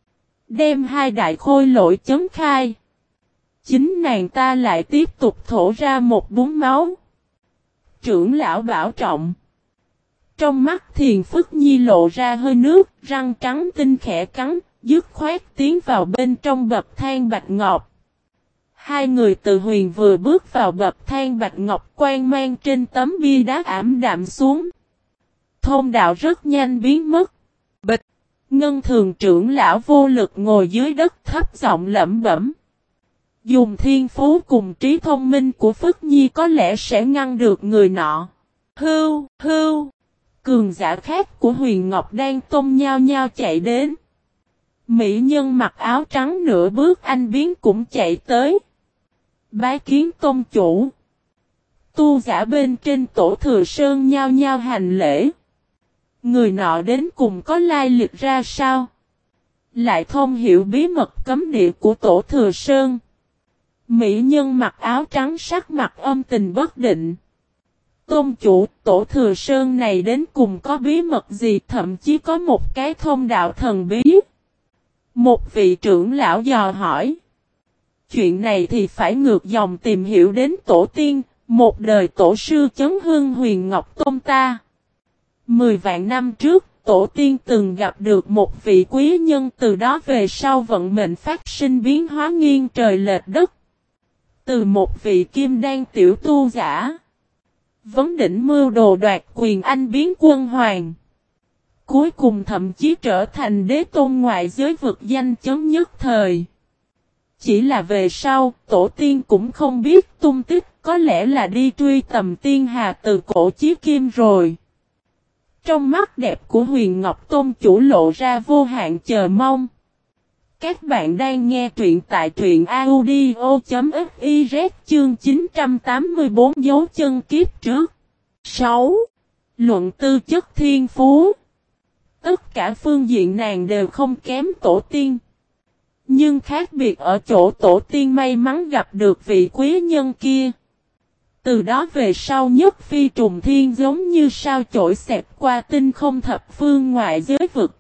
Đem hai đại khôi lỗi chấn khai. Chính nàng ta lại tiếp tục thổ ra một búng máu. Trưởng lão bảo trọng. Trong mắt Thiền Phức Nhi lộ ra hơi nước, răng trắng tinh khẽ cắn, dứt khoát tiến vào bên trong bậc thang bạch ngọc. Hai người Từ Huyền vừa bước vào bậc thang bạch ngọc, quang mang trên tấm bia đá ảm đạm xuống. Thông đạo rất nhanh biến mất. Bịch! Ngân thường trưởng lão vô lực ngồi dưới đất thấp giọng lẩm bẩm. Dùng thiên phú cùng trí thông minh của Phức Nhi có lẽ sẽ ngăn được người nọ. Hưu, hưu! Cường giả khác của Huyền Ngọc đang tôn nhao nhao chạy đến. Mỹ nhân mặc áo trắng nửa bước anh biến cũng chạy tới. Bái kiến tôn chủ. Tu giả bên trên tổ thừa sơn nhao nhao hành lễ. Người nọ đến cùng có lai lịch ra sao? Lại thông hiểu bí mật cấm địa của tổ thừa sơn. Mỹ nhân mặc áo trắng sắc mặt âm tình bất định. Tôn chủ, tổ thừa sơn này đến cùng có bí mật gì, thậm chí có một cái thông đạo thần bí. Một vị trưởng lão dò hỏi. chuyện này thì phải ngược dòng tìm hiểu đến tổ tiên, một đời tổ sư Chấn Hưng Huyền Ngọc Tôn ta. Mười vạn năm trước, tổ tiên từng gặp được một vị quý nhân, từ đó về sau vận mệnh phát sinh biến hóa nghiêng trời lệch đất. Từ một vị kim đan tiểu tu giả, vấn đỉnh mưu đồ đoạt quyền anh biến quân hoàng. Cuối cùng thậm chí trở thành đế tôn ngoại giới vực danh chấn nhất thời. Chỉ là về sau, tổ tiên cũng không biết tung tích, có lẽ là đi truy tầm tiên hà từ cổ chí kim rồi. Trong mắt đẹp của Huyền Ngọc Tôn chủ lộ ra vô hạn chờ mong. Các bạn đang nghe truyện tại truyện audio.fiz chương chín trăm tám mươi tư dấu chân kiếp trước. sáu. Luận tư chất thiên phú. Tất cả phương diện nàng đều không kém tổ tiên. Nhưng khác biệt ở chỗ tổ tiên may mắn gặp được vị quý nhân kia. Từ đó về sau nhất phi trùng thiên giống như sao chổi xẹt qua tinh không thập phương ngoại giới vực.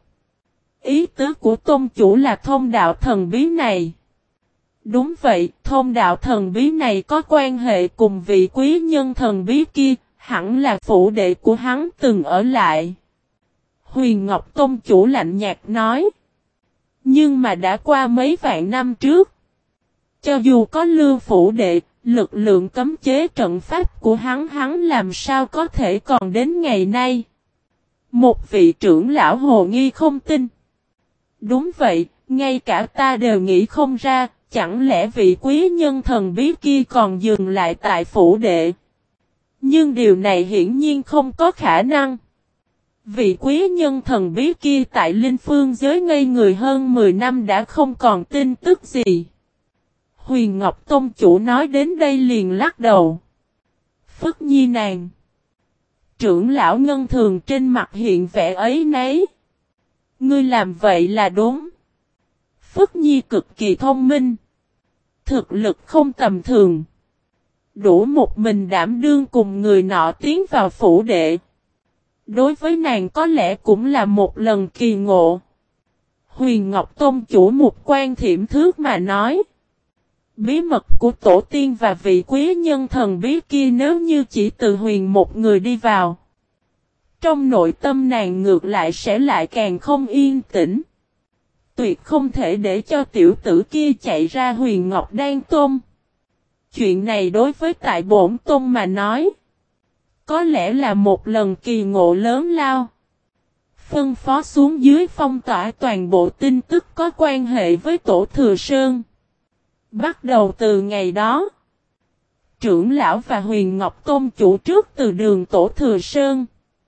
Ý tứ của tôn chủ là thông đạo thần bí này. Đúng vậy, thông đạo thần bí này có quan hệ cùng vị quý nhân thần bí kia, hẳn là phủ đệ của hắn từng ở lại. Huyền Ngọc tôn chủ lạnh nhạt nói. Nhưng mà đã qua mấy vạn năm trước. Cho dù có lưu phủ đệ, lực lượng cấm chế trận pháp của hắn hắn làm sao có thể còn đến ngày nay. Một vị trưởng lão hồ nghi không tin. Đúng vậy, ngay cả ta đều nghĩ không ra, chẳng lẽ vị quý nhân thần bí kia còn dừng lại tại phủ đệ. Nhưng điều này hiển nhiên không có khả năng. Vị quý nhân thần bí kia tại Linh Phương giới ngây người hơn mười năm đã không còn tin tức gì. Huyền Ngọc Tôn chủ nói đến đây liền lắc đầu. Phất Nhi nàng. Trưởng lão ngân thường trên mặt hiện vẻ ấy nấy. Ngươi làm vậy là đúng. Phất Nhi cực kỳ thông minh. Thực lực không tầm thường. Đủ một mình đảm đương cùng người nọ tiến vào phủ đệ. Đối với nàng có lẽ cũng là một lần kỳ ngộ. Huyền Ngọc Tôn chủ một quan thiểm thước mà nói. Bí mật của tổ tiên và vị quý nhân thần bí kia nếu như chỉ từ Huyền một người đi vào. Trong nội tâm nàng ngược lại sẽ lại càng không yên tĩnh. Tuyệt không thể để cho tiểu tử kia chạy ra Huyền Ngọc Đan Tôn. Chuyện này đối với tại bổn tôn mà nói. Có lẽ là một lần kỳ ngộ lớn lao. Phân phó xuống dưới phong tỏa toàn bộ tin tức có quan hệ với Tổ Thừa Sơn. Bắt đầu từ ngày đó, trưởng lão và Huyền Ngọc Tôn chủ trước từ đường Tổ Thừa Sơn.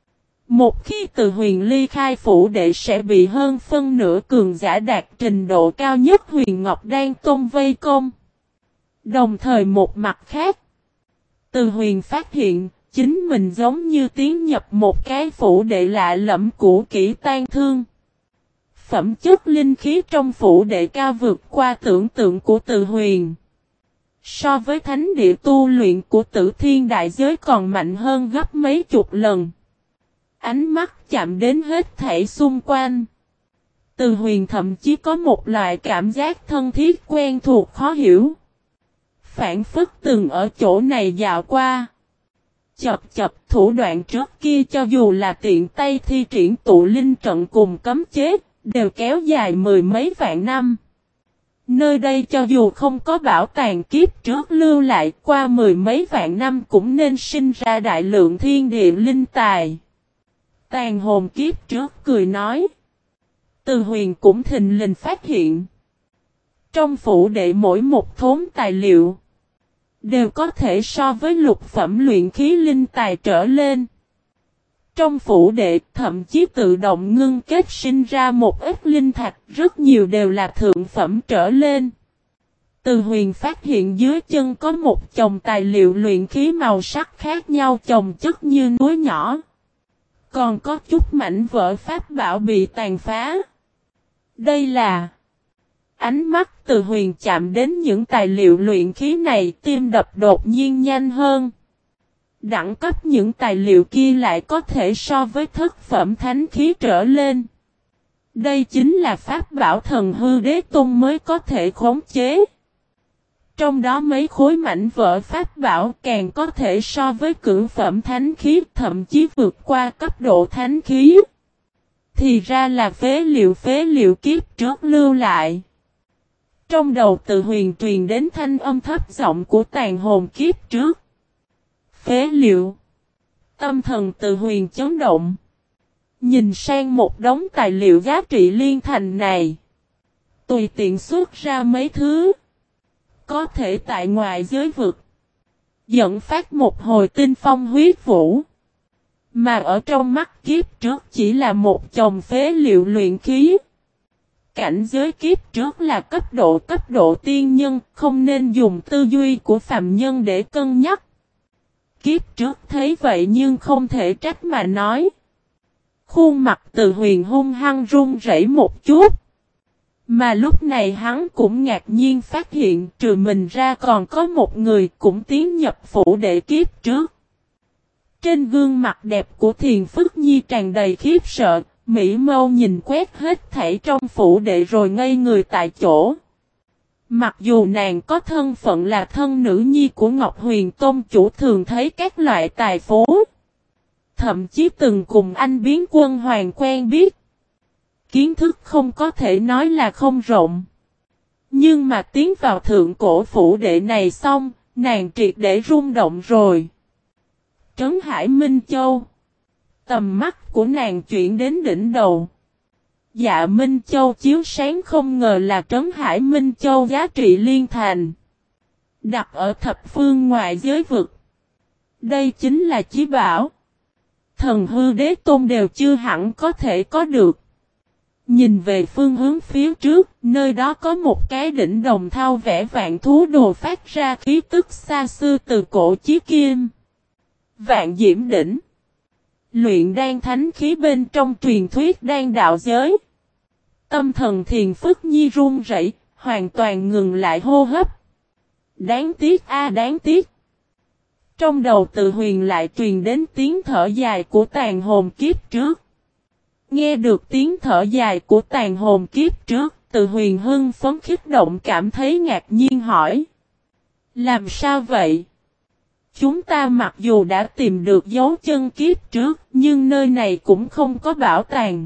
Một khi từ Huyền ly khai phủ đệ sẽ bị hơn phân nửa cường giả đạt trình độ cao nhất Huyền Ngọc Đan Tôn vây công. Đồng thời một mặt khác, từ Huyền phát hiện chính mình giống như tiến nhập một cái phủ đệ lạ lẫm cũ kỹ tan thương. Phẩm chất linh khí trong phủ đệ cao vượt qua tưởng tượng của Từ Huyền. So với thánh địa tu luyện của Tử Thiên đại giới còn mạnh hơn gấp mấy chục lần. Ánh mắt chạm đến hết thảy xung quanh. Từ Huyền thậm chí có một loại cảm giác thân thiết quen thuộc khó hiểu. Phản phất từng ở chỗ này dạo qua. Chập chập thủ đoạn trước kia cho dù là tiện tay thi triển tụ linh trận cùng cấm chế, đều kéo dài mười mấy vạn năm. Nơi đây cho dù không có bảo tàng kiếp trước lưu lại qua mười mấy vạn năm cũng nên sinh ra đại lượng thiên địa linh tài. Tàn hồn kiếp trước cười nói. Từ Huyền cũng thình lình phát hiện. Trong phủ đệ mỗi một thốn tài liệu đều có thể so với lục phẩm luyện khí linh tài trở lên. Trong phủ đệ thậm chí tự động ngưng kết sinh ra một ít linh thạch, rất nhiều đều là thượng phẩm trở lên. Từ Huyền phát hiện dưới chân có một chồng tài liệu luyện khí màu sắc khác nhau chồng chất như núi nhỏ. Còn có chút mảnh vỡ pháp bảo bị tàn phá. Đây là... Ánh mắt Từ Huyền chạm đến những tài liệu luyện khí này, tim đập đột nhiên nhanh hơn. Đẳng cấp những tài liệu kia lại có thể so với thất phẩm thánh khí trở lên. Đây chính là pháp bảo thần hư đế tôn mới có thể khống chế. Trong đó mấy khối mảnh vỡ pháp bảo càng có thể so với cửu phẩm thánh khí, thậm chí vượt qua cấp độ thánh khí. Thì ra là phế liệu phế liệu kiếp trước lưu lại. Trong đầu Từ Huyền truyền đến thanh âm thấp giọng của tàn hồn kiếp trước. Phế liệu. Tâm thần Từ Huyền chấn động. Nhìn sang một đống tài liệu giá trị liên thành này. Tùy tiện xuất ra mấy thứ. Có thể tại ngoài giới vực. Dẫn phát một hồi tinh phong huyết vũ. Mà ở trong mắt kiếp trước chỉ là một chồng phế liệu luyện khí. Cảnh giới kiếp trước là cấp độ cấp độ tiên nhân, không nên dùng tư duy của phàm nhân để cân nhắc. Kiếp trước thấy vậy nhưng không thể trách mà nói. Khuôn mặt Từ Huyền hung hăng run rẩy một chút. Mà lúc này hắn cũng ngạc nhiên phát hiện trừ mình ra còn có một người cũng tiến nhập phủ đệ kiếp trước. Trên gương mặt đẹp của Thiền Phức Nhi tràn đầy khiếp sợ, Mỹ Mâu nhìn quét hết thảy trong phủ đệ rồi ngây người tại chỗ. Mặc dù nàng có thân phận là thân nữ nhi của Ngọc Huyền Tôn chủ thường thấy các loại tài phú. Thậm chí từng cùng anh biến quân hoàng quen biết. Kiến thức không có thể nói là không rộng. Nhưng mà tiến vào thượng cổ phủ đệ này xong, nàng triệt để rung động rồi. Trấn Hải Minh Châu. Tầm mắt của nàng chuyển đến đỉnh đầu. Dạ Minh Châu chiếu sáng không ngờ là Trấn Hải Minh Châu giá trị liên thành. Đặt ở thập phương ngoại giới vực. Đây chính là chí bảo. Thần hư đế tôn đều chưa hẳn có thể có được. Nhìn về phương hướng phía trước, nơi đó có một cái đỉnh đồng thau vẽ vạn thú đồ phát ra khí tức xa xưa từ cổ chí kim. Vạn diễm đỉnh. Luyện đan thánh khí bên trong truyền thuyết đan đạo giới. Tâm thần Thiền Phức Nhi run rẩy, hoàn toàn ngừng lại hô hấp. Đáng tiếc a đáng tiếc. Trong đầu Từ Huyền lại truyền đến tiếng thở dài của tàn hồn kiếp trước. Nghe được tiếng thở dài của tàn hồn kiếp trước, Từ Huyền hưng phấn kích động cảm thấy ngạc nhiên hỏi. Làm sao vậy? Chúng ta mặc dù đã tìm được dấu chân kiếp trước, nhưng nơi này cũng không có bảo tàng.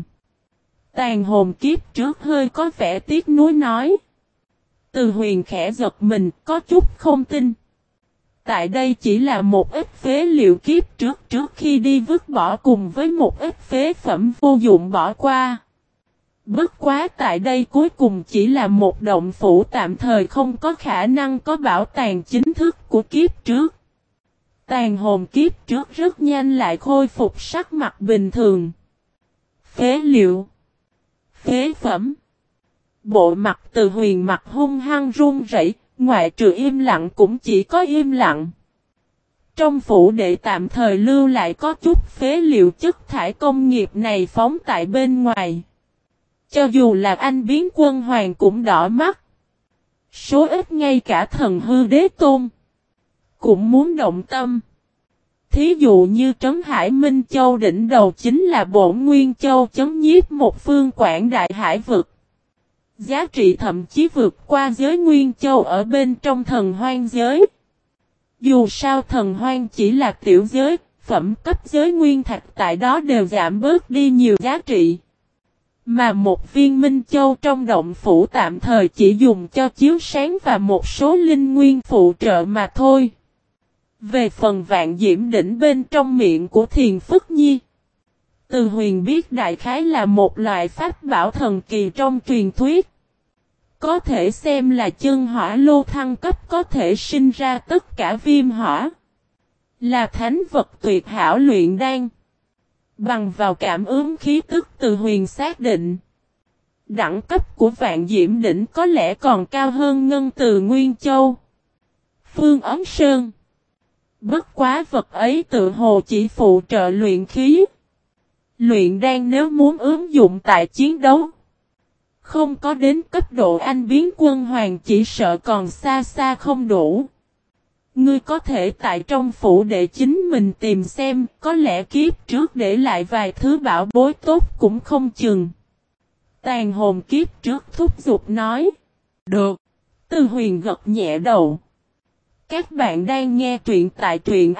Tàn hồn kiếp trước hơi có vẻ tiếc nuối nói. Từ Huyền khẽ giật mình, có chút không tin. Tại đây chỉ là một ít phế liệu kiếp trước trước khi đi vứt bỏ cùng với một ít phế phẩm vô dụng bỏ qua. Bất quá tại đây cuối cùng chỉ là một động phủ tạm thời không có khả năng có bảo tàng chính thức của kiếp trước. Tàn hồn kiếp trước rất nhanh lại khôi phục sắc mặt bình thường. Phế liệu. Phế phẩm. Bộ mặt Từ Huyền mặt hung hăng run rẩy, ngoại trừ im lặng cũng chỉ có im lặng. Trong phủ đệ tạm thời lưu lại có chút phế liệu chất thải công nghiệp này phóng tại bên ngoài. Cho dù là anh biến quân hoàng cũng đỏ mắt. Số ít ngay cả thần hư đế tôn cũng muốn động tâm. Thí dụ như Trấn Hải Minh Châu đỉnh đầu chính là Bổn Nguyên Châu chấn nhiếp một phương quảng đại hải vực. Giá trị thậm chí vượt qua giới Nguyên Châu ở bên trong thần hoang giới. Dù sao thần hoang chỉ là tiểu giới, phẩm cấp giới nguyên thạch tại đó đều giảm bớt đi nhiều giá trị. Mà một viên Minh Châu trong động phủ tạm thời chỉ dùng cho chiếu sáng và một số linh nguyên phụ trợ mà thôi. Về phần vạn diễm đỉnh bên trong miệng của Thiền Phức Nhi, Từ Huyền biết đại khái là một loại pháp bảo thần kỳ trong truyền thuyết. Có thể xem là chân hỏa lô thăng cấp có thể sinh ra tất cả viêm hỏa. Là thánh vật tuyệt hảo luyện đan. Bằng vào cảm ứng khí tức Từ Huyền xác định. Đẳng cấp của vạn diễm đỉnh có lẽ còn cao hơn ngân từ Nguyên Châu. Phương Ấn Sơn. Bất quá vật ấy tự hồ chỉ phụ trợ luyện khí. Luyện đan nếu muốn ứng dụng tại chiến đấu. Không có đến cấp độ anh biến quân hoàng chỉ sợ còn xa xa không đủ. Ngươi có thể tại trong phủ để chính mình tìm xem, có lẽ kiếp trước để lại vài thứ bảo bối tốt cũng không chừng. Tàn hồn kiếp trước thúc giục nói. Được. Từ Huyền gật nhẹ đầu. Các bạn đang nghe truyện tại truyện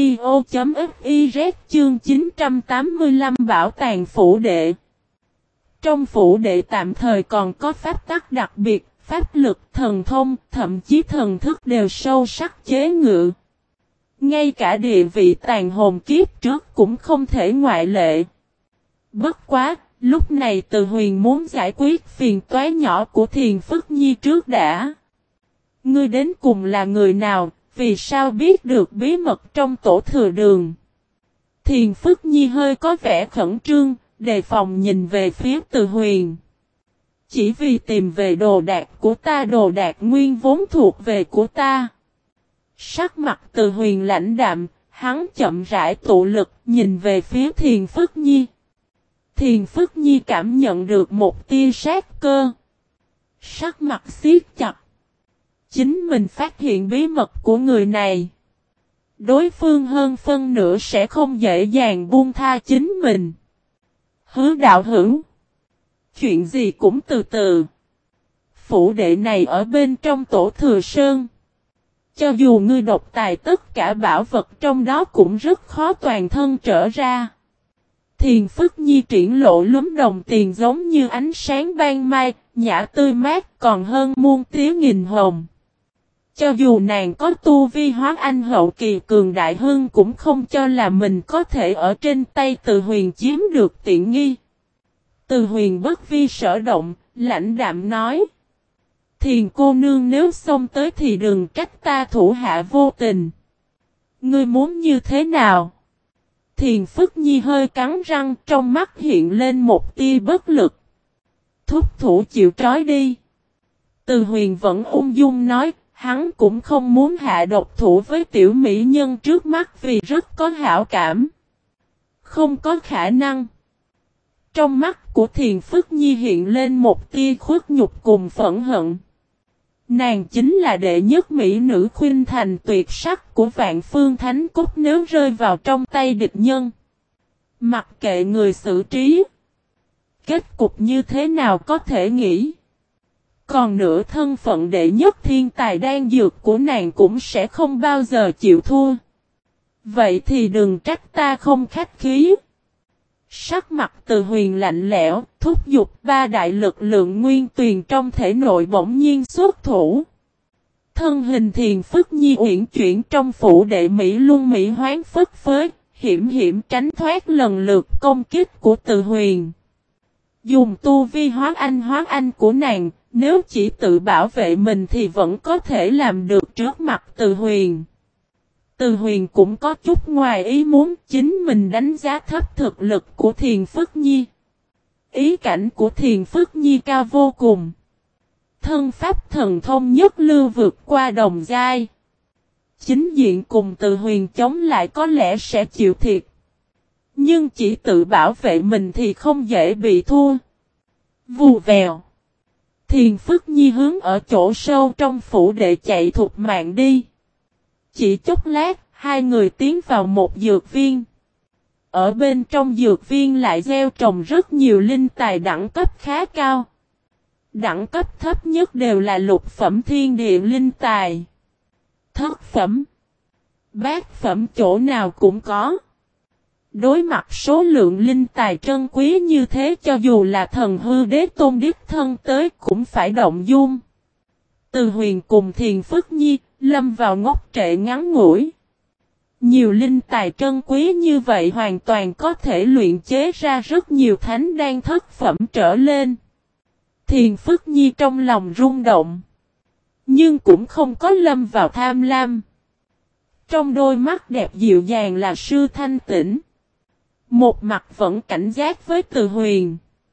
audio.fiz chương chín trăm tám mươi lăm Bảo tàng phủ đệ. Trong phủ đệ tạm thời còn có pháp tắc đặc biệt, pháp lực, thần thông, thậm chí thần thức đều sâu sắc chế ngự. Ngay cả địa vị tàn hồn kiếp trước cũng không thể ngoại lệ. Bất quá, lúc này Từ Huyền muốn giải quyết phiền toái nhỏ của Thiền Phức Nhi trước đã. Ngươi đến cùng là người nào, vì sao biết được bí mật trong tổ thừa đường? Thiền Phức Nhi hơi có vẻ khẩn trương, đề phòng nhìn về phía Từ Huyền. Chỉ vì tìm về đồ đạc của ta, đồ đạc nguyên vốn thuộc về của ta. Sắc mặt Từ Huyền lãnh đạm, hắn chậm rãi tụ lực nhìn về phía Thiền Phức Nhi. Thiền Phức Nhi cảm nhận được một tia sát cơ. Sắc mặt siết chặt. Chính mình phát hiện bí mật của người này. Đối phương hơn phân nửa sẽ không dễ dàng buông tha chính mình. Hứa đạo hữu. Chuyện gì cũng từ từ. Phủ đệ này ở bên trong tổ thừa sơn. Cho dù ngươi độc tài tất cả bảo vật trong đó cũng rất khó toàn thân trở ra. Thiền Phức Nhi triển lộ lúm đồng tiền giống như ánh sáng ban mai, nhã tươi mát còn hơn muôn tía nghìn hồng. Cho dù nàng có tu vi hóa anh hậu kỳ cường đại hưng cũng không cho là mình có thể ở trên tay Từ Huyền chiếm được tiện nghi. Từ Huyền bất vi sở động, lãnh đạm nói. Thiền cô nương nếu xông tới thì đừng trách ta thủ hạ vô tình. Ngươi muốn như thế nào? Thiền Phức Nhi hơi cắn răng, trong mắt hiện lên một tia bất lực. Thúc thủ chịu trói đi. Từ Huyền vẫn ung dung nói, hắn cũng không muốn hạ độc thủ với tiểu mỹ nhân trước mắt vì rất có hảo cảm. Không có khả năng. Trong mắt của Thiền Phức Nhi hiện lên một tia khuất nhục cùng phẫn hận. Nàng chính là đệ nhất mỹ nữ khuynh thành tuyệt sắc của Vạn Phương Thánh Cốt, nếu rơi vào trong tay địch nhân. Mặc kệ người xử trí. Kết cục như thế nào có thể nghĩ. Còn nữa thân phận đệ nhất thiên tài đan dược của nàng cũng sẽ không bao giờ chịu thua. Vậy thì đừng trách ta không khách khí. Sắc mặt Từ Huyền lạnh lẽo, thúc giục ba đại lực lượng nguyên tuyền trong thể nội bỗng nhiên xuất thủ. Thân hình Thiền Phức Nhi uyển chuyển trong phủ đệ Mỹ Luân Mỹ hoán phất phới, hiểm hiểm tránh thoát lần lượt công kích của Từ Huyền. Dùng tu vi hóa anh hóa anh của nàng, nếu chỉ tự bảo vệ mình thì vẫn có thể làm được trước mặt Từ Huyền. Từ Huyền cũng có chút ngoài ý muốn chính mình đánh giá thấp thực lực của Thiền Phức Nhi. Ý cảnh của Thiền Phức Nhi cao vô cùng. Thân pháp thần thông nhất lưu vượt qua đồng giai. Chính diện cùng Từ Huyền chống lại có lẽ sẽ chịu thiệt. Nhưng chỉ tự bảo vệ mình thì không dễ bị thua. Vù vèo. Thiền Phức Nhi hướng ở chỗ sâu trong phủ để chạy thục mạng đi. Chỉ chốc lát, hai người tiến vào một dược viên. Ở bên trong dược viên lại gieo trồng rất nhiều linh tài đẳng cấp khá cao. Đẳng cấp thấp nhất đều là lục phẩm thiên địa linh tài. Thất phẩm, bát phẩm chỗ nào cũng có. Đối mặt số lượng linh tài trân quý như thế, cho dù là thần hư đế tôn đích thân tới cũng phải động dung. Từ Huyền cùng Thiền Phức Nhi lâm vào ngốc trệ ngắn ngủi. Nhiều linh tài trân quý như vậy hoàn toàn có thể luyện chế ra rất nhiều thánh đan thất phẩm trở lên. Thiền Phức Nhi trong lòng rung động. Nhưng cũng không có lâm vào tham lam. Trong đôi mắt đẹp dịu dàng là sư thanh tĩnh. Một mặt vẫn cảnh giác với Từ Huyền.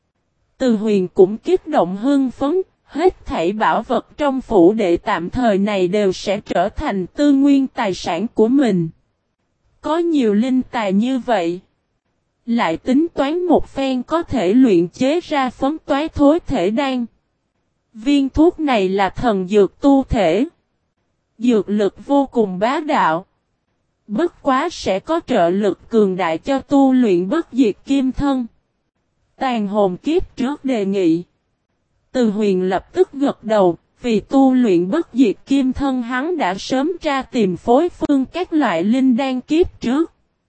Từ Huyền cũng kích động hưng phấn. Hết thảy bảo vật trong phủ đệ tạm thời này đều sẽ trở thành tư nguyên tài sản của mình. Có nhiều linh tài như vậy. Lại tính toán một phen có thể luyện chế ra phấn toái thối thể đan. Viên thuốc này là thần dược tu thể. Dược lực vô cùng bá đạo. Bất quá sẽ có trợ lực cường đại cho tu luyện bất diệt kim thân. Tàn hồn kiếp trước đề nghị. Từ Huyền lập tức gật đầu, vì tu luyện bất diệt kim thân hắn đã sớm tra tìm phối phương các loại linh đan kiếp trước.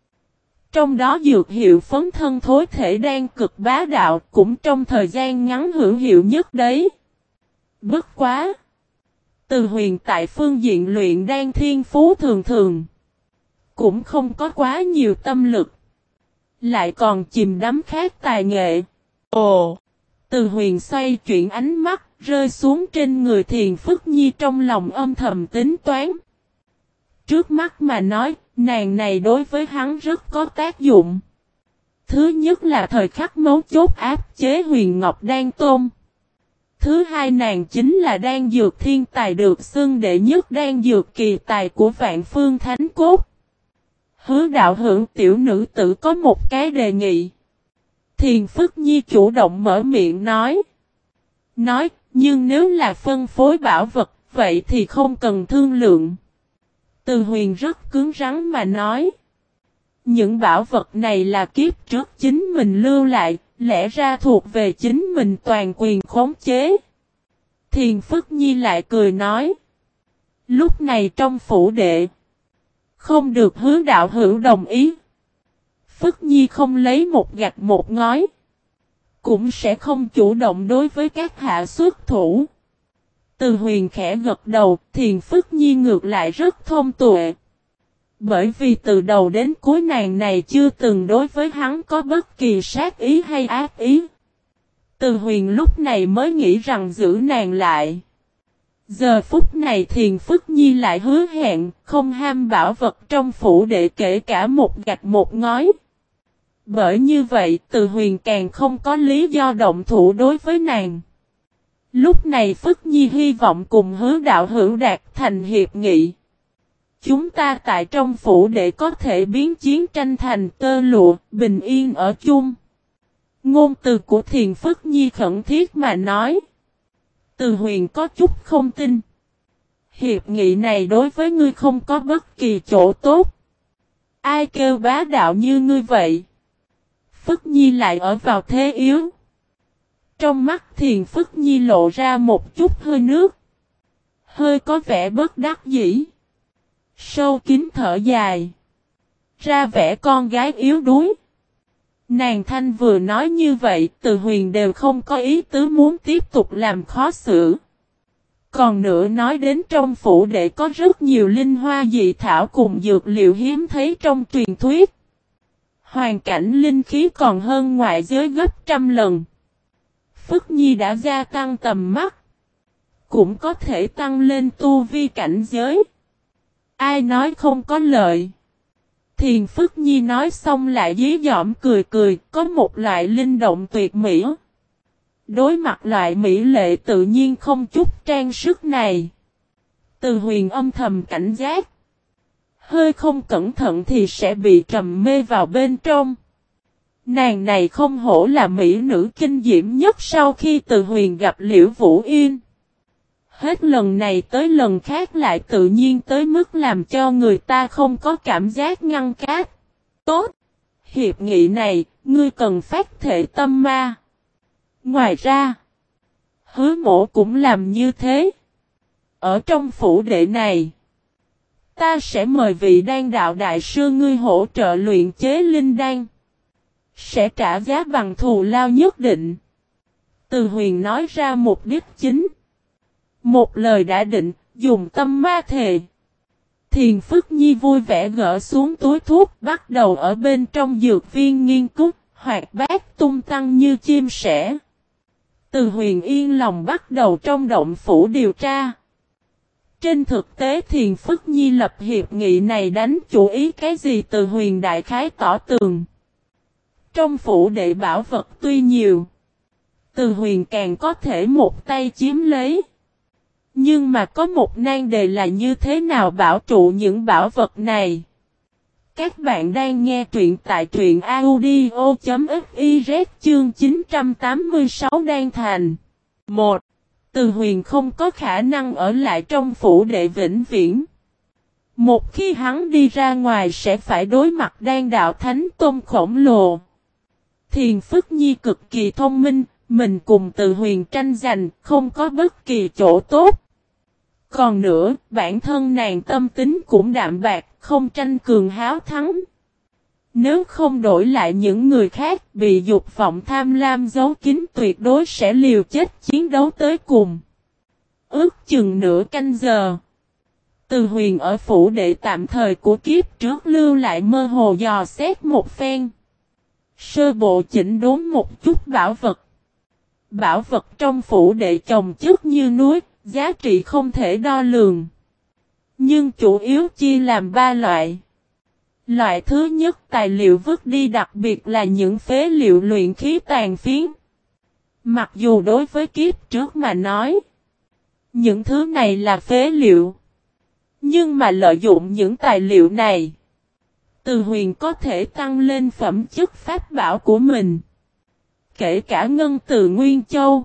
Trong đó dược hiệu phấn thân thối thể đan cực bá đạo cũng trong thời gian ngắn hữu hiệu nhất đấy. Bất quá! Từ Huyền tại phương diện luyện đan thiên phú thường thường. Cũng không có quá nhiều tâm lực. Lại còn chìm đắm khác tài nghệ. Ồ! Từ Huyền xoay chuyển ánh mắt, rơi xuống trên người Thiền Phức Nhi trong lòng âm thầm tính toán. Trước mắt mà nói, nàng này đối với hắn rất có tác dụng. Thứ nhất là thời khắc mấu chốt áp chế Huyền Ngọc Đan Tôn. Thứ hai nàng chính là đan dược thiên tài được xưng đệ nhất đan dược kỳ tài của Vạn Phương Thánh Cốt. Hứa đạo hữu tiểu nữ tử có một cái đề nghị. Thiền Phức Nhi chủ động mở miệng nói. Nói, nhưng nếu là phân phối bảo vật, vậy thì không cần thương lượng. Từ Huyền rất cứng rắn mà nói. Những bảo vật này là kiếp trước chính mình lưu lại, lẽ ra thuộc về chính mình toàn quyền khống chế. Thiền Phức Nhi lại cười nói. Lúc này trong phủ đệ, không được hứa đạo hữu đồng ý. Phức Nhi không lấy một gạch một ngói, cũng sẽ không chủ động đối với các hạ xuất thủ. Từ Huyền khẽ gật đầu, Thiền Phức Nhi ngược lại rất thông tuệ. Bởi vì từ đầu đến cuối nàng này chưa từng đối với hắn có bất kỳ sát ý hay ác ý. Từ Huyền lúc này mới nghĩ rằng giữ nàng lại. Giờ phút này Thiền Phức Nhi lại hứa hẹn, không ham bảo vật trong phủ để kể cả một gạch một ngói. Bởi như vậy, Từ Huyền càng không có lý do động thủ đối với nàng. Lúc này Phức Nhi hy vọng cùng hứa đạo hữu đạt thành hiệp nghị. Chúng ta tại trong phủ để có thể biến chiến tranh thành tơ lụa, bình yên ở chung. Ngôn từ của Thiền Phức Nhi khẩn thiết mà nói. Từ Huyền có chút không tin. Hiệp nghị này đối với ngươi không có bất kỳ chỗ tốt. Ai kêu bá đạo như ngươi vậy? Phức Nhi lại ở vào thế yếu. Trong mắt Thiền Phức Nhi lộ ra một chút hơi nước. Hơi có vẻ bất đắc dĩ. Sâu kín thở dài. Ra vẻ con gái yếu đuối. Nàng thanh vừa nói như vậy, Từ Huyền đều không có ý tứ muốn tiếp tục làm khó xử. Còn nữa nói đến trong phủ đệ có rất nhiều linh hoa dị thảo cùng dược liệu hiếm thấy trong truyền thuyết. Hoàn cảnh linh khí còn hơn ngoại giới gấp trăm lần. Phức Nhi đã gia tăng tầm mắt. Cũng có thể tăng lên tu vi cảnh giới. Ai nói không có lợi. Thiền Phức Nhi nói xong lại dí dỏm cười cười, có một loại linh động tuyệt mỹ. Đối mặt loại mỹ lệ tự nhiên không chút trang sức này. Từ Huyền âm thầm cảnh giác. Hơi không cẩn thận thì sẽ bị trầm mê vào bên trong. Nàng này không hổ là mỹ nữ kinh diễm nhất sau khi Từ Huyền gặp Liễu Vũ Yên. Hết lần này tới lần khác lại tự nhiên tới mức làm cho người ta không có cảm giác ngăn cát. Tốt! Hiệp nghị này, ngươi cần phát thể tâm ma. Ngoài ra, hứa mộ cũng làm như thế. Ở trong phủ đệ này, ta sẽ mời vị đan đạo đại sư ngươi hỗ trợ luyện chế linh đan. Sẽ trả giá bằng thù lao nhất định. Từ Huyền nói ra mục đích chính. Một lời đã định, dùng tâm ma thề. Thiền Phức Nhi vui vẻ gỡ xuống túi thuốc, bắt đầu ở bên trong dược viên nghiên cứu, hoạt bát tung tăng như chim sẻ. Từ Huyền yên lòng bắt đầu trong động phủ điều tra. Trên thực tế Thiền Phức Nhi lập hiệp nghị này đánh chủ ý cái gì Từ Huyền đại khái tỏ tường. Trong phủ đệ bảo vật tuy nhiều, Từ Huyền càng có thể một tay chiếm lấy. Nhưng mà có một nan đề là như thế nào bảo trụ những bảo vật này. Các bạn đang nghe truyện tại truyện audio chấm fiz chương chín trăm tám mươi sáu Đan Thành. một. Từ Huyền không có khả năng ở lại trong phủ đệ vĩnh viễn. Một khi hắn đi ra ngoài sẽ phải đối mặt đan đạo thánh tôn khổng lồ. Thiền Phức Nhi cực kỳ thông minh, mình cùng Từ Huyền tranh giành không có bất kỳ chỗ tốt. Còn nữa, bản thân nàng tâm tính cũng đạm bạc, không tranh cường háo thắng. Nếu không đổi lại những người khác, bị dục vọng tham lam giấu kín tuyệt đối sẽ liều chết chiến đấu tới cùng. Ước chừng nửa canh giờ. Từ Huyền ở phủ đệ tạm thời của kiếp trước lưu lại mơ hồ dò xét một phen. Sơ bộ chỉnh đốn một chút bảo vật. Bảo vật trong phủ đệ chồng chất như núi, giá trị không thể đo lường. Nhưng chủ yếu chia làm ba loại. Loại thứ nhất tài liệu vứt đi đặc biệt là những phế liệu luyện khí tàn phiến. Mặc dù đối với kiếp trước mà nói, những thứ này là phế liệu. Nhưng mà lợi dụng những tài liệu này, Từ Huyền có thể tăng lên phẩm chất pháp bảo của mình. Kể cả ngân từ Nguyên Châu,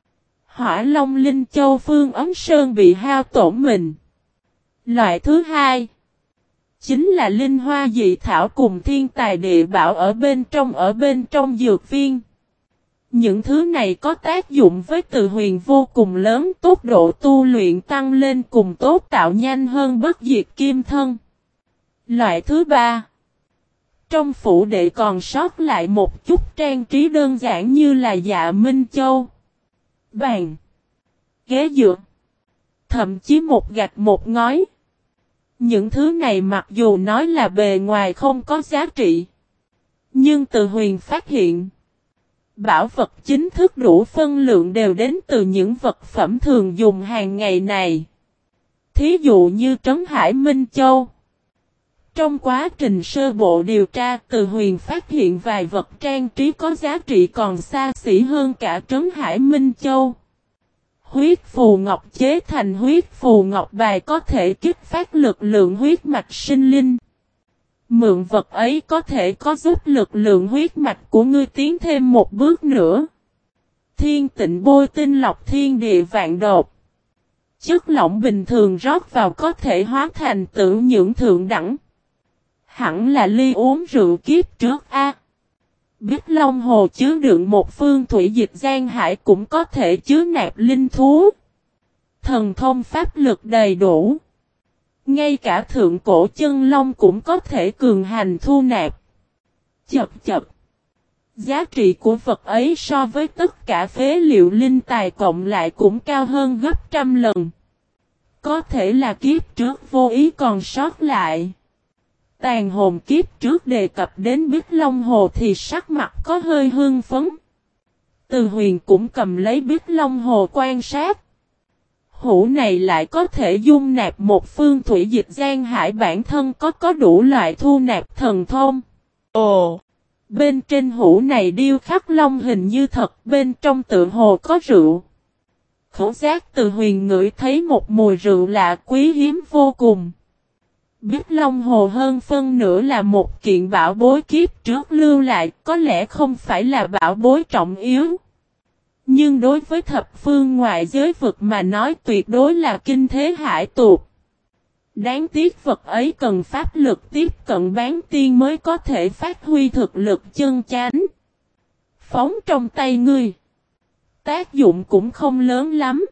Hỏa Long Linh Châu Phương Ấm Sơn bị hao tổn mình. Loại thứ hai chính là linh hoa dị thảo cùng thiên tài địa bảo ở bên trong ở bên trong dược viên. Những thứ này có tác dụng với Từ Huyền vô cùng lớn, tốc độ tu luyện tăng lên cùng tốt tạo nhanh hơn bất diệt kim thân. Loại thứ ba, trong phủ đệ còn sót lại một chút trang trí đơn giản như là dạ minh châu, bàn, ghế dựa, thậm chí một gạch một ngói. Những thứ này mặc dù nói là bề ngoài không có giá trị, nhưng Từ Huyền phát hiện, bảo vật chính thức đủ phân lượng đều đến từ những vật phẩm thường dùng hàng ngày này. Thí dụ như Trấn Hải Minh Châu. Trong quá trình sơ bộ điều tra, Từ Huyền phát hiện vài vật trang trí có giá trị còn xa xỉ hơn cả Trấn Hải Minh Châu. Huyết phù ngọc chế thành huyết phù ngọc bài có thể kích phát lực lượng huyết mạch sinh linh. Mượn vật ấy có thể có giúp lực lượng huyết mạch của ngươi tiến thêm một bước nữa. Thiên tịnh bôi tinh lọc thiên địa vạn đột. Chất lỏng bình thường rót vào có thể hóa thành tử nhưỡng thượng đẳng. Hẳn là ly uống rượu kiếp trước a. Bích Long Hồ chứa đựng một phương thủy dịch giang hải cũng có thể chứa nạp linh thú. Thần thông pháp lực đầy đủ. Ngay cả thượng cổ chân long cũng có thể cường hành thu nạp. Chập chập. Giá trị của vật ấy so với tất cả phế liệu linh tài cộng lại cũng cao hơn gấp trăm lần. Có thể là kiếp trước vô ý còn sót lại. Tàn hồn kiếp trước đề cập đến Bích Long Hồ thì sắc mặt có hơi hưng phấn. Từ Huyền cũng cầm lấy Bích Long Hồ quan sát. Hũ này lại có thể dung nạp một phương thủy dịch giang hải, bản thân có có đủ loại thu nạp thần thông. Ồ! Bên trên hũ này điêu khắc long hình như thật, bên trong tự hồ có rượu. Khẩu giác Từ Huyền ngửi thấy một mùi rượu lạ quý hiếm vô cùng. Bích Long Hồ hơn phân nửa là một kiện bảo bối kiếp trước lưu lại, có lẽ không phải là bảo bối trọng yếu. Nhưng đối với thập phương ngoại giới vực mà nói tuyệt đối là kinh thế hải tuột. Đáng tiếc vật ấy cần pháp lực tiếp cận bán tiên mới có thể phát huy thực lực chân chánh. Phóng trong tay ngươi. Tác dụng cũng không lớn lắm.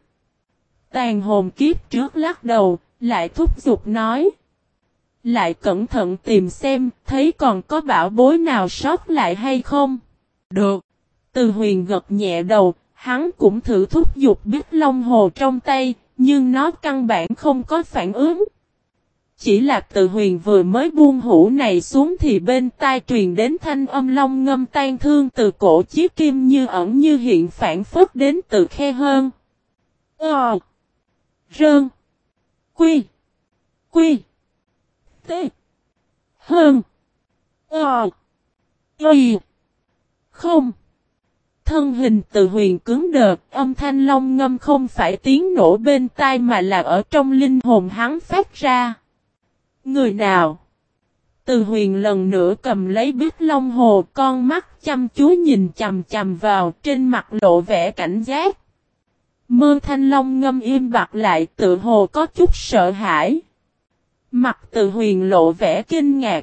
Tàn hồn kiếp trước lắc đầu, lại thúc giục nói. Lại cẩn thận tìm xem, thấy còn có bảo bối nào sót lại hay không? Được. Từ Huyền gật nhẹ đầu, hắn cũng thử thúc giục Bích Long Hồ trong tay, nhưng nó căn bản không có phản ứng. Chỉ là Từ Huyền vừa mới buông hũ này xuống thì bên tai truyền đến thanh âm long ngâm tan thương từ cổ chiếc kim như ẩn như hiện phản phất đến từ khe hơn. Ờ. Rơn. Quy. Quy. T. Hơn. Ờ. Y. Không. Thân hình Từ Huyền cứng đờ, âm thanh long ngâm không phải tiếng nổ bên tai mà là ở trong linh hồn hắn phát ra. Người nào? Từ Huyền lần nữa cầm lấy Bích Long Hồ, con mắt chăm chú nhìn chằm chằm vào, trên mặt lộ vẻ cảnh giác. Mơ thanh long ngâm im bặt lại, tự hồ có chút sợ hãi. Mặt Từ Huyền lộ vẻ kinh ngạc.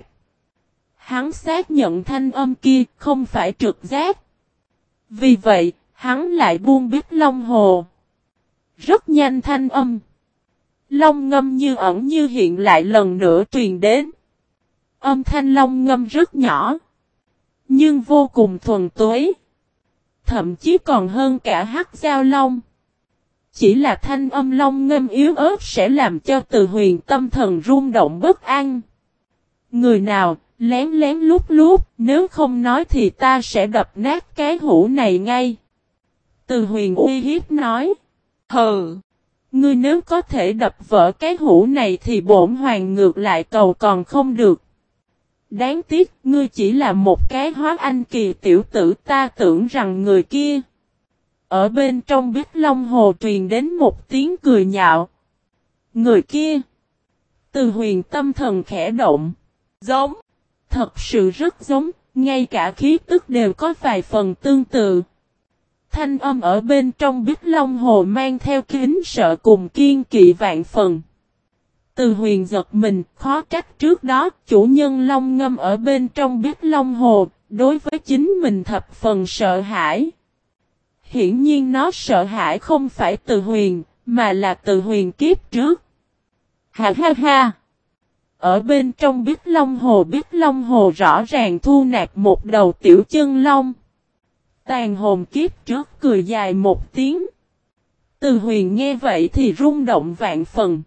Hắn xác nhận thanh âm kia không phải trực giác. Vì vậy, hắn lại buông Bích Long Hồ. Rất nhanh thanh âm Long ngâm như ẩn như hiện lại lần nữa truyền đến. Âm thanh long ngâm rất nhỏ, nhưng vô cùng thuần túy. Thậm chí còn hơn cả hắc giao long. Chỉ là thanh âm long ngâm yếu ớt sẽ làm cho Từ Huyền tâm thần rung động bất an. Người nào, lén lén lút lút, nếu không nói thì ta sẽ đập nát cái hũ này ngay. Từ Huyền uy hiếp nói. Hừ, ngươi nếu có thể đập vỡ cái hũ này thì bổn hoàng ngược lại cầu còn không được. Đáng tiếc, ngươi chỉ là một cái hóa anh kỳ tiểu tử, ta tưởng rằng người kia. Ở bên trong Bích Long Hồ truyền đến một tiếng cười nhạo. Người kia. Từ Huyền tâm thần khẽ động. Giống. Thật sự rất giống, ngay cả khí tức đều có vài phần tương tự. Thanh âm ở bên trong Bích Long Hồ mang theo kính sợ cùng kiên kỵ vạn phần. Từ Huyền giật mình, khó trách trước đó chủ nhân long ngâm ở bên trong Bích Long Hồ, đối với chính mình thập phần sợ hãi. Hiển nhiên nó sợ hãi không phải Từ Huyền, mà là Từ Huyền kiếp trước. Ha ha ha! Ở bên trong Bích Long Hồ, Bích Long Hồ rõ ràng thu nạp một đầu tiểu chân long. Tàn hồn kiếp trước cười dài một tiếng. Từ Huyền nghe vậy thì rung động vạn phần.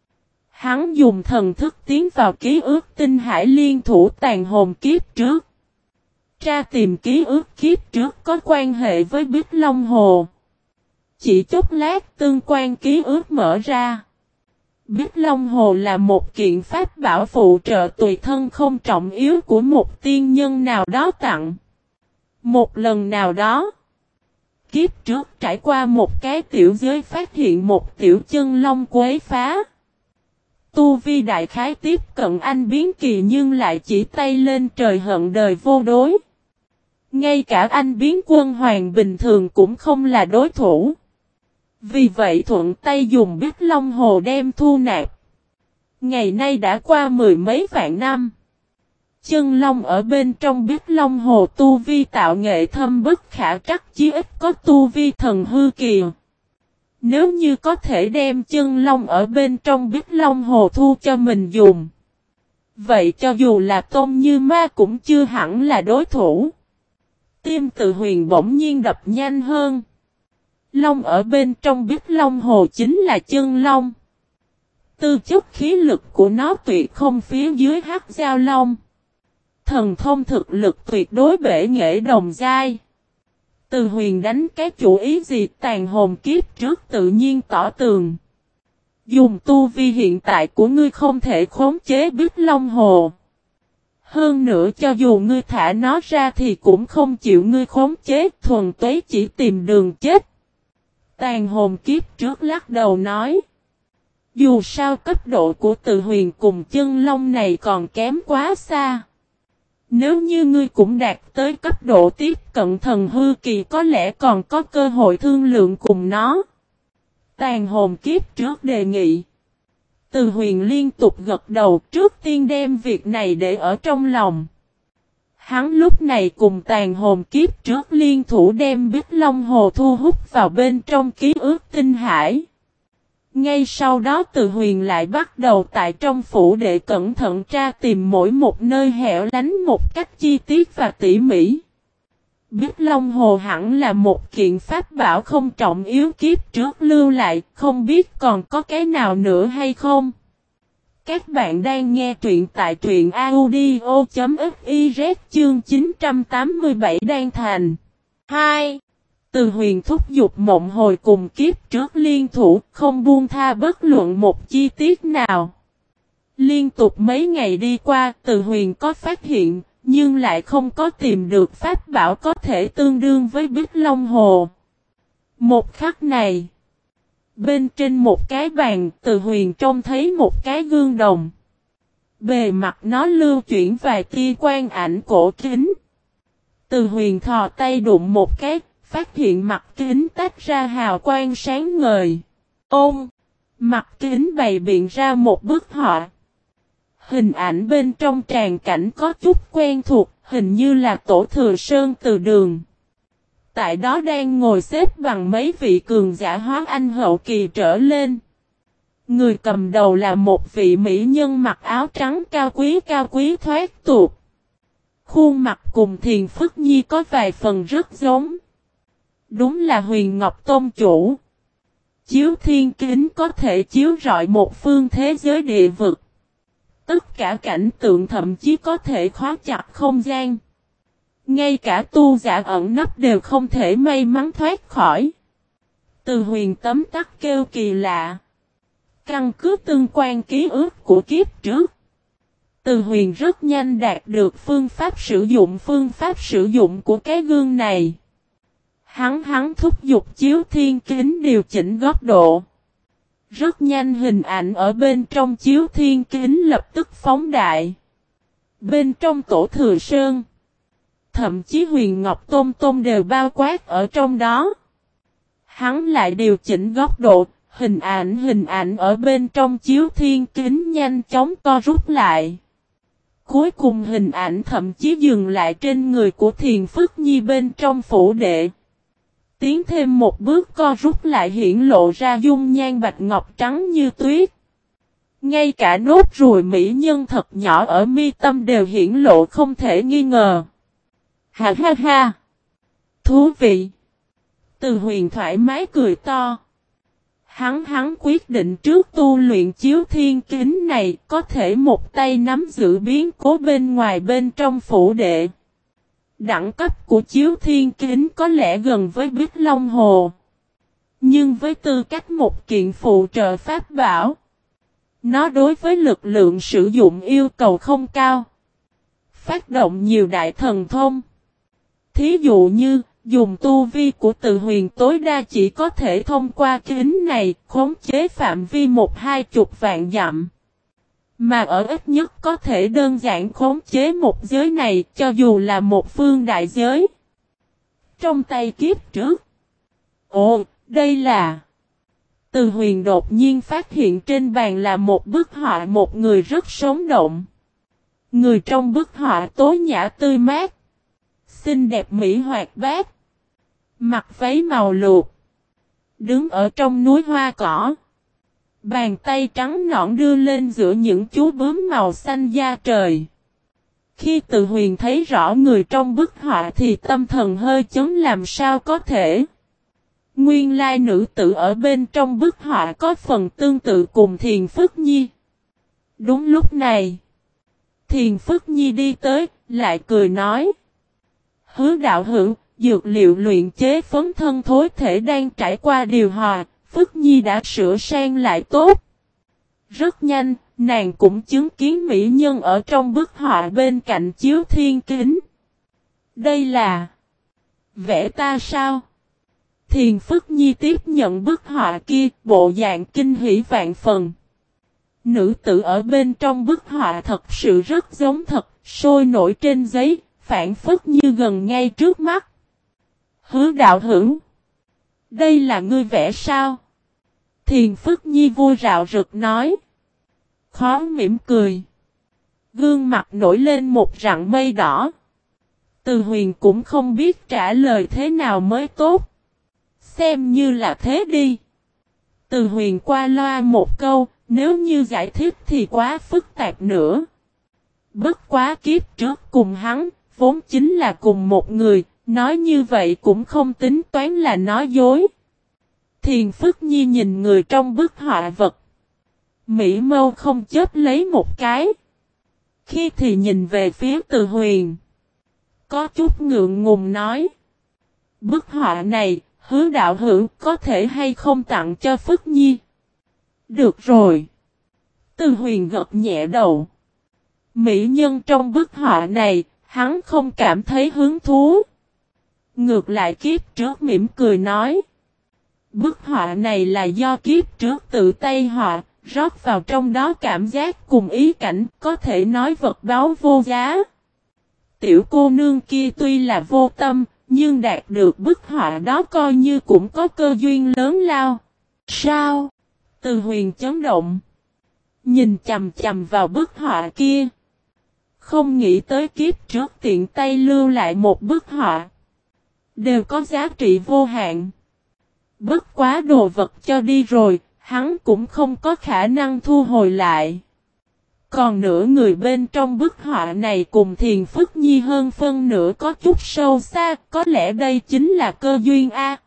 Hắn dùng thần thức tiến vào ký ức tinh hải liên thủ tàn hồn kiếp trước. Tra tìm ký ức kiếp trước có quan hệ với Bích Long Hồ. Chỉ chốc lát tương quan ký ức mở ra. Bích Long Hồ là một kiện pháp bảo phụ trợ tùy thân không trọng yếu của một tiên nhân nào đó tặng. Một lần nào đó, kiếp trước trải qua một cái tiểu giới phát hiện một tiểu chân long quấy phá. Tu vi đại khái tiếp cận anh biến kỳ nhưng lại chỉ tay lên trời hận đời vô đối. Ngay cả anh biến quân hoàng bình thường cũng không là đối thủ. Vì vậy thuận tay dùng Bích Long Hồ đem thu nạp. Ngày nay đã qua mười mấy vạn năm. Chân long ở bên trong Bích Long Hồ tu vi tạo nghệ thâm bất khả trắc, chí ít có tu vi thần hư kỳ. Nếu như có thể đem chân long ở bên trong Bích Long Hồ thu cho mình dùng. Vậy cho dù là Tôn Như Ma cũng chưa hẳn là đối thủ. Tim Từ Huyền bỗng nhiên đập nhanh hơn. Long ở bên trong Bích Long Hồ chính là chân long. Tư chất khí lực của nó tuyệt không phía dưới hắc giao long. Thần thông thực lực tuyệt đối bể nghệ đồng giai. Từ Huyền đánh cái chủ ý gì tàn hồn kiếp trước tự nhiên tỏ tường. Dùng tu vi hiện tại của ngươi không thể khống chế Bích Long Hồ. Hơn nữa cho dù ngươi thả nó ra thì cũng không chịu ngươi khống chế, thuần túy chỉ tìm đường chết. Tàn hồn kiếp trước lắc đầu nói. Dù sao cấp độ của Từ Huyền cùng chân long này còn kém quá xa. Nếu như ngươi cũng đạt tới cấp độ tiếp cận thần hư kỳ có lẽ còn có cơ hội thương lượng cùng nó. Tàn hồn kiếp trước đề nghị. Từ Huyền liên tục gật đầu, trước tiên đem việc này để ở trong lòng. Hắn lúc này cùng tàn hồn kiếp trước liên thủ đem Bích Long Hồ thu hút vào bên trong ký ức tinh hải. Ngay sau đó Từ Huyền lại bắt đầu tại trong phủ để cẩn thận tra tìm mỗi một nơi hẻo lánh một cách chi tiết và tỉ mỉ. Bích Long Hồ hẳn là một kiện pháp bảo không trọng yếu kiếp trước lưu lại, không biết còn có cái nào nữa hay không. Các bạn đang nghe truyện tại truyện audio.fiz chương chín trăm tám mươi bảy Đan Thành. hai. Từ Huyền thúc giục mộng hồi cùng kiếp trước liên thủ, không buông tha bất luận một chi tiết nào. Liên tục mấy ngày đi qua, Từ Huyền có phát hiện, nhưng lại không có tìm được pháp bảo có thể tương đương với Bích Long Hồ. Một khắc này, bên trên một cái bàn, Từ Huyền trông thấy một cái gương đồng. Bề mặt nó lưu chuyển vài tia quang ảnh cổ kính. Từ Huyền thò tay đụng một cái, phát hiện mặt kính tách ra hào quang sáng ngời. Ôm! Mặt kính bày biện ra một bức họa. Hình ảnh bên trong tràn cảnh có chút quen thuộc, hình như là Tổ Thừa Sơn Từ Đường. Tại đó đang ngồi xếp bằng mấy vị cường giả hóa anh hậu kỳ trở lên. Người cầm đầu là một vị mỹ nhân mặc áo trắng cao quý cao quý thoát tục. Khuôn mặt cùng Thiền Phức Nhi có vài phần rất giống. Đúng là Huyền Ngọc Tôn chủ. Chiếu thiên kính có thể chiếu rọi một phương thế giới địa vực. Tất cả cảnh tượng thậm chí có thể khóa chặt không gian. Ngay cả tu giả ẩn nấp đều không thể may mắn thoát khỏi. Từ Huyền tấm tắc kêu kỳ lạ. Căn cứ tương quan ký ức của kiếp trước. Từ Huyền rất nhanh đạt được phương pháp sử dụng phương pháp sử dụng của cái gương này. Hắn hắn thúc giục chiếu thiên kính điều chỉnh góc độ. Rất nhanh hình ảnh ở bên trong chiếu thiên kính lập tức phóng đại. Bên trong tổ Thừa Sơn. Thậm chí Huyền Ngọc Tôn Tôn đều bao quát ở trong đó. Hắn lại điều chỉnh góc độ. Hình ảnh hình ảnh ở bên trong chiếu thiên kính nhanh chóng co rút lại. Cuối cùng hình ảnh thậm chí dừng lại trên người của Thiền Phức Nhi bên trong phủ đệ. Tiến thêm một bước co rút lại hiển lộ ra dung nhan bạch ngọc trắng như tuyết. Ngay cả nốt ruồi mỹ nhân thật nhỏ ở mi tâm đều hiển lộ không thể nghi ngờ. Ha ha ha! Thú vị! Từ Huyền thoải mái cười to. Hắn hắn quyết định trước tu luyện chiếu thiên kính này có thể một tay nắm giữ biến cố bên ngoài bên trong phủ đệ. Đẳng cấp của chiếu thiên kính có lẽ gần với Bích Long Hồ. Nhưng với tư cách một kiện phụ trợ pháp bảo, nó đối với lực lượng sử dụng yêu cầu không cao. Phát động nhiều đại thần thông. Thí dụ như dùng tu vi của Từ Huyền tối đa chỉ có thể thông qua kính này khống chế phạm vi một hai chục vạn dặm. Mà ở ít nhất có thể đơn giản khống chế một giới này cho dù là một phương đại giới. Trong tay kiếp trước. Ồ, đây là... Từ Huyền đột nhiên phát hiện trên bàn là một bức họa một người rất sống động. Người trong bức họa tối nhã tươi mát. Xinh đẹp mỹ hoạt bát. Mặc váy màu luộc. Đứng ở trong núi hoa cỏ. Bàn tay trắng nõn đưa lên giữa những chú bướm màu xanh da trời. Khi Từ Huyền thấy rõ người trong bức họa thì tâm thần hơi chấn làm sao có thể. Nguyên lai nữ tử ở bên trong bức họa có phần tương tự cùng Thiền Phức Nhi. Đúng lúc này. Thiền Phức Nhi đi tới, lại cười nói. Hứa đạo hữu, dược liệu luyện chế phấn thân thối thể đang trải qua điều hòa, Phức Nhi đã sửa sang lại tốt. Rất nhanh, nàng cũng chứng kiến mỹ nhân ở trong bức họa bên cạnh chiếu thiên kính. Đây là... vẽ ta sao? Thiền Phức Nhi tiếp nhận bức họa kia, bộ dạng kinh hỉ vạn phần. Nữ tử ở bên trong bức họa thật sự rất giống thật, sôi nổi trên giấy, phản phất như gần ngay trước mắt. Hứa đạo hữu. Đây là ngươi vẽ sao? Thiền Phức Nhi vui rạo rực nói. Khó mỉm cười. Gương mặt nổi lên một rặng mây đỏ. Từ Huyền cũng không biết trả lời thế nào mới tốt. Xem như là thế đi. Từ Huyền qua loa một câu, nếu như giải thích thì quá phức tạp nữa. Bất quá kiếp trước cùng hắn, vốn chính là cùng một người, nói như vậy cũng không tính toán là nói dối. Thiền Phức Nhi nhìn người trong bức họa vật. Mỹ mâu không chớp lấy một cái. Khi thì nhìn về phía Từ Huyền. Có chút ngượng ngùng nói. Bức họa này, Hứa đạo hữu có thể hay không tặng cho Phức Nhi? Được rồi. Từ Huyền gật nhẹ đầu. Mỹ nhân trong bức họa này, hắn không cảm thấy hứng thú. Ngược lại kiếp trước mỉm cười nói. Bức họa này là do kiếp trước tự tay họa, rót vào trong đó cảm giác cùng ý cảnh, có thể nói vật báu vô giá. Tiểu cô nương kia tuy là vô tâm, nhưng đạt được bức họa đó coi như cũng có cơ duyên lớn lao. Sao? Từ Huyền chấn động. Nhìn chầm chầm vào bức họa kia. Không nghĩ tới kiếp trước tiện tay lưu lại một bức họa. Đều có giá trị vô hạn. Bất quá đồ vật cho đi rồi, hắn cũng không có khả năng thu hồi lại. Còn nửa người bên trong bức họa này cùng Thiền Phức Nhi hơn phân nửa có chút sâu xa, có lẽ đây chính là cơ duyên A.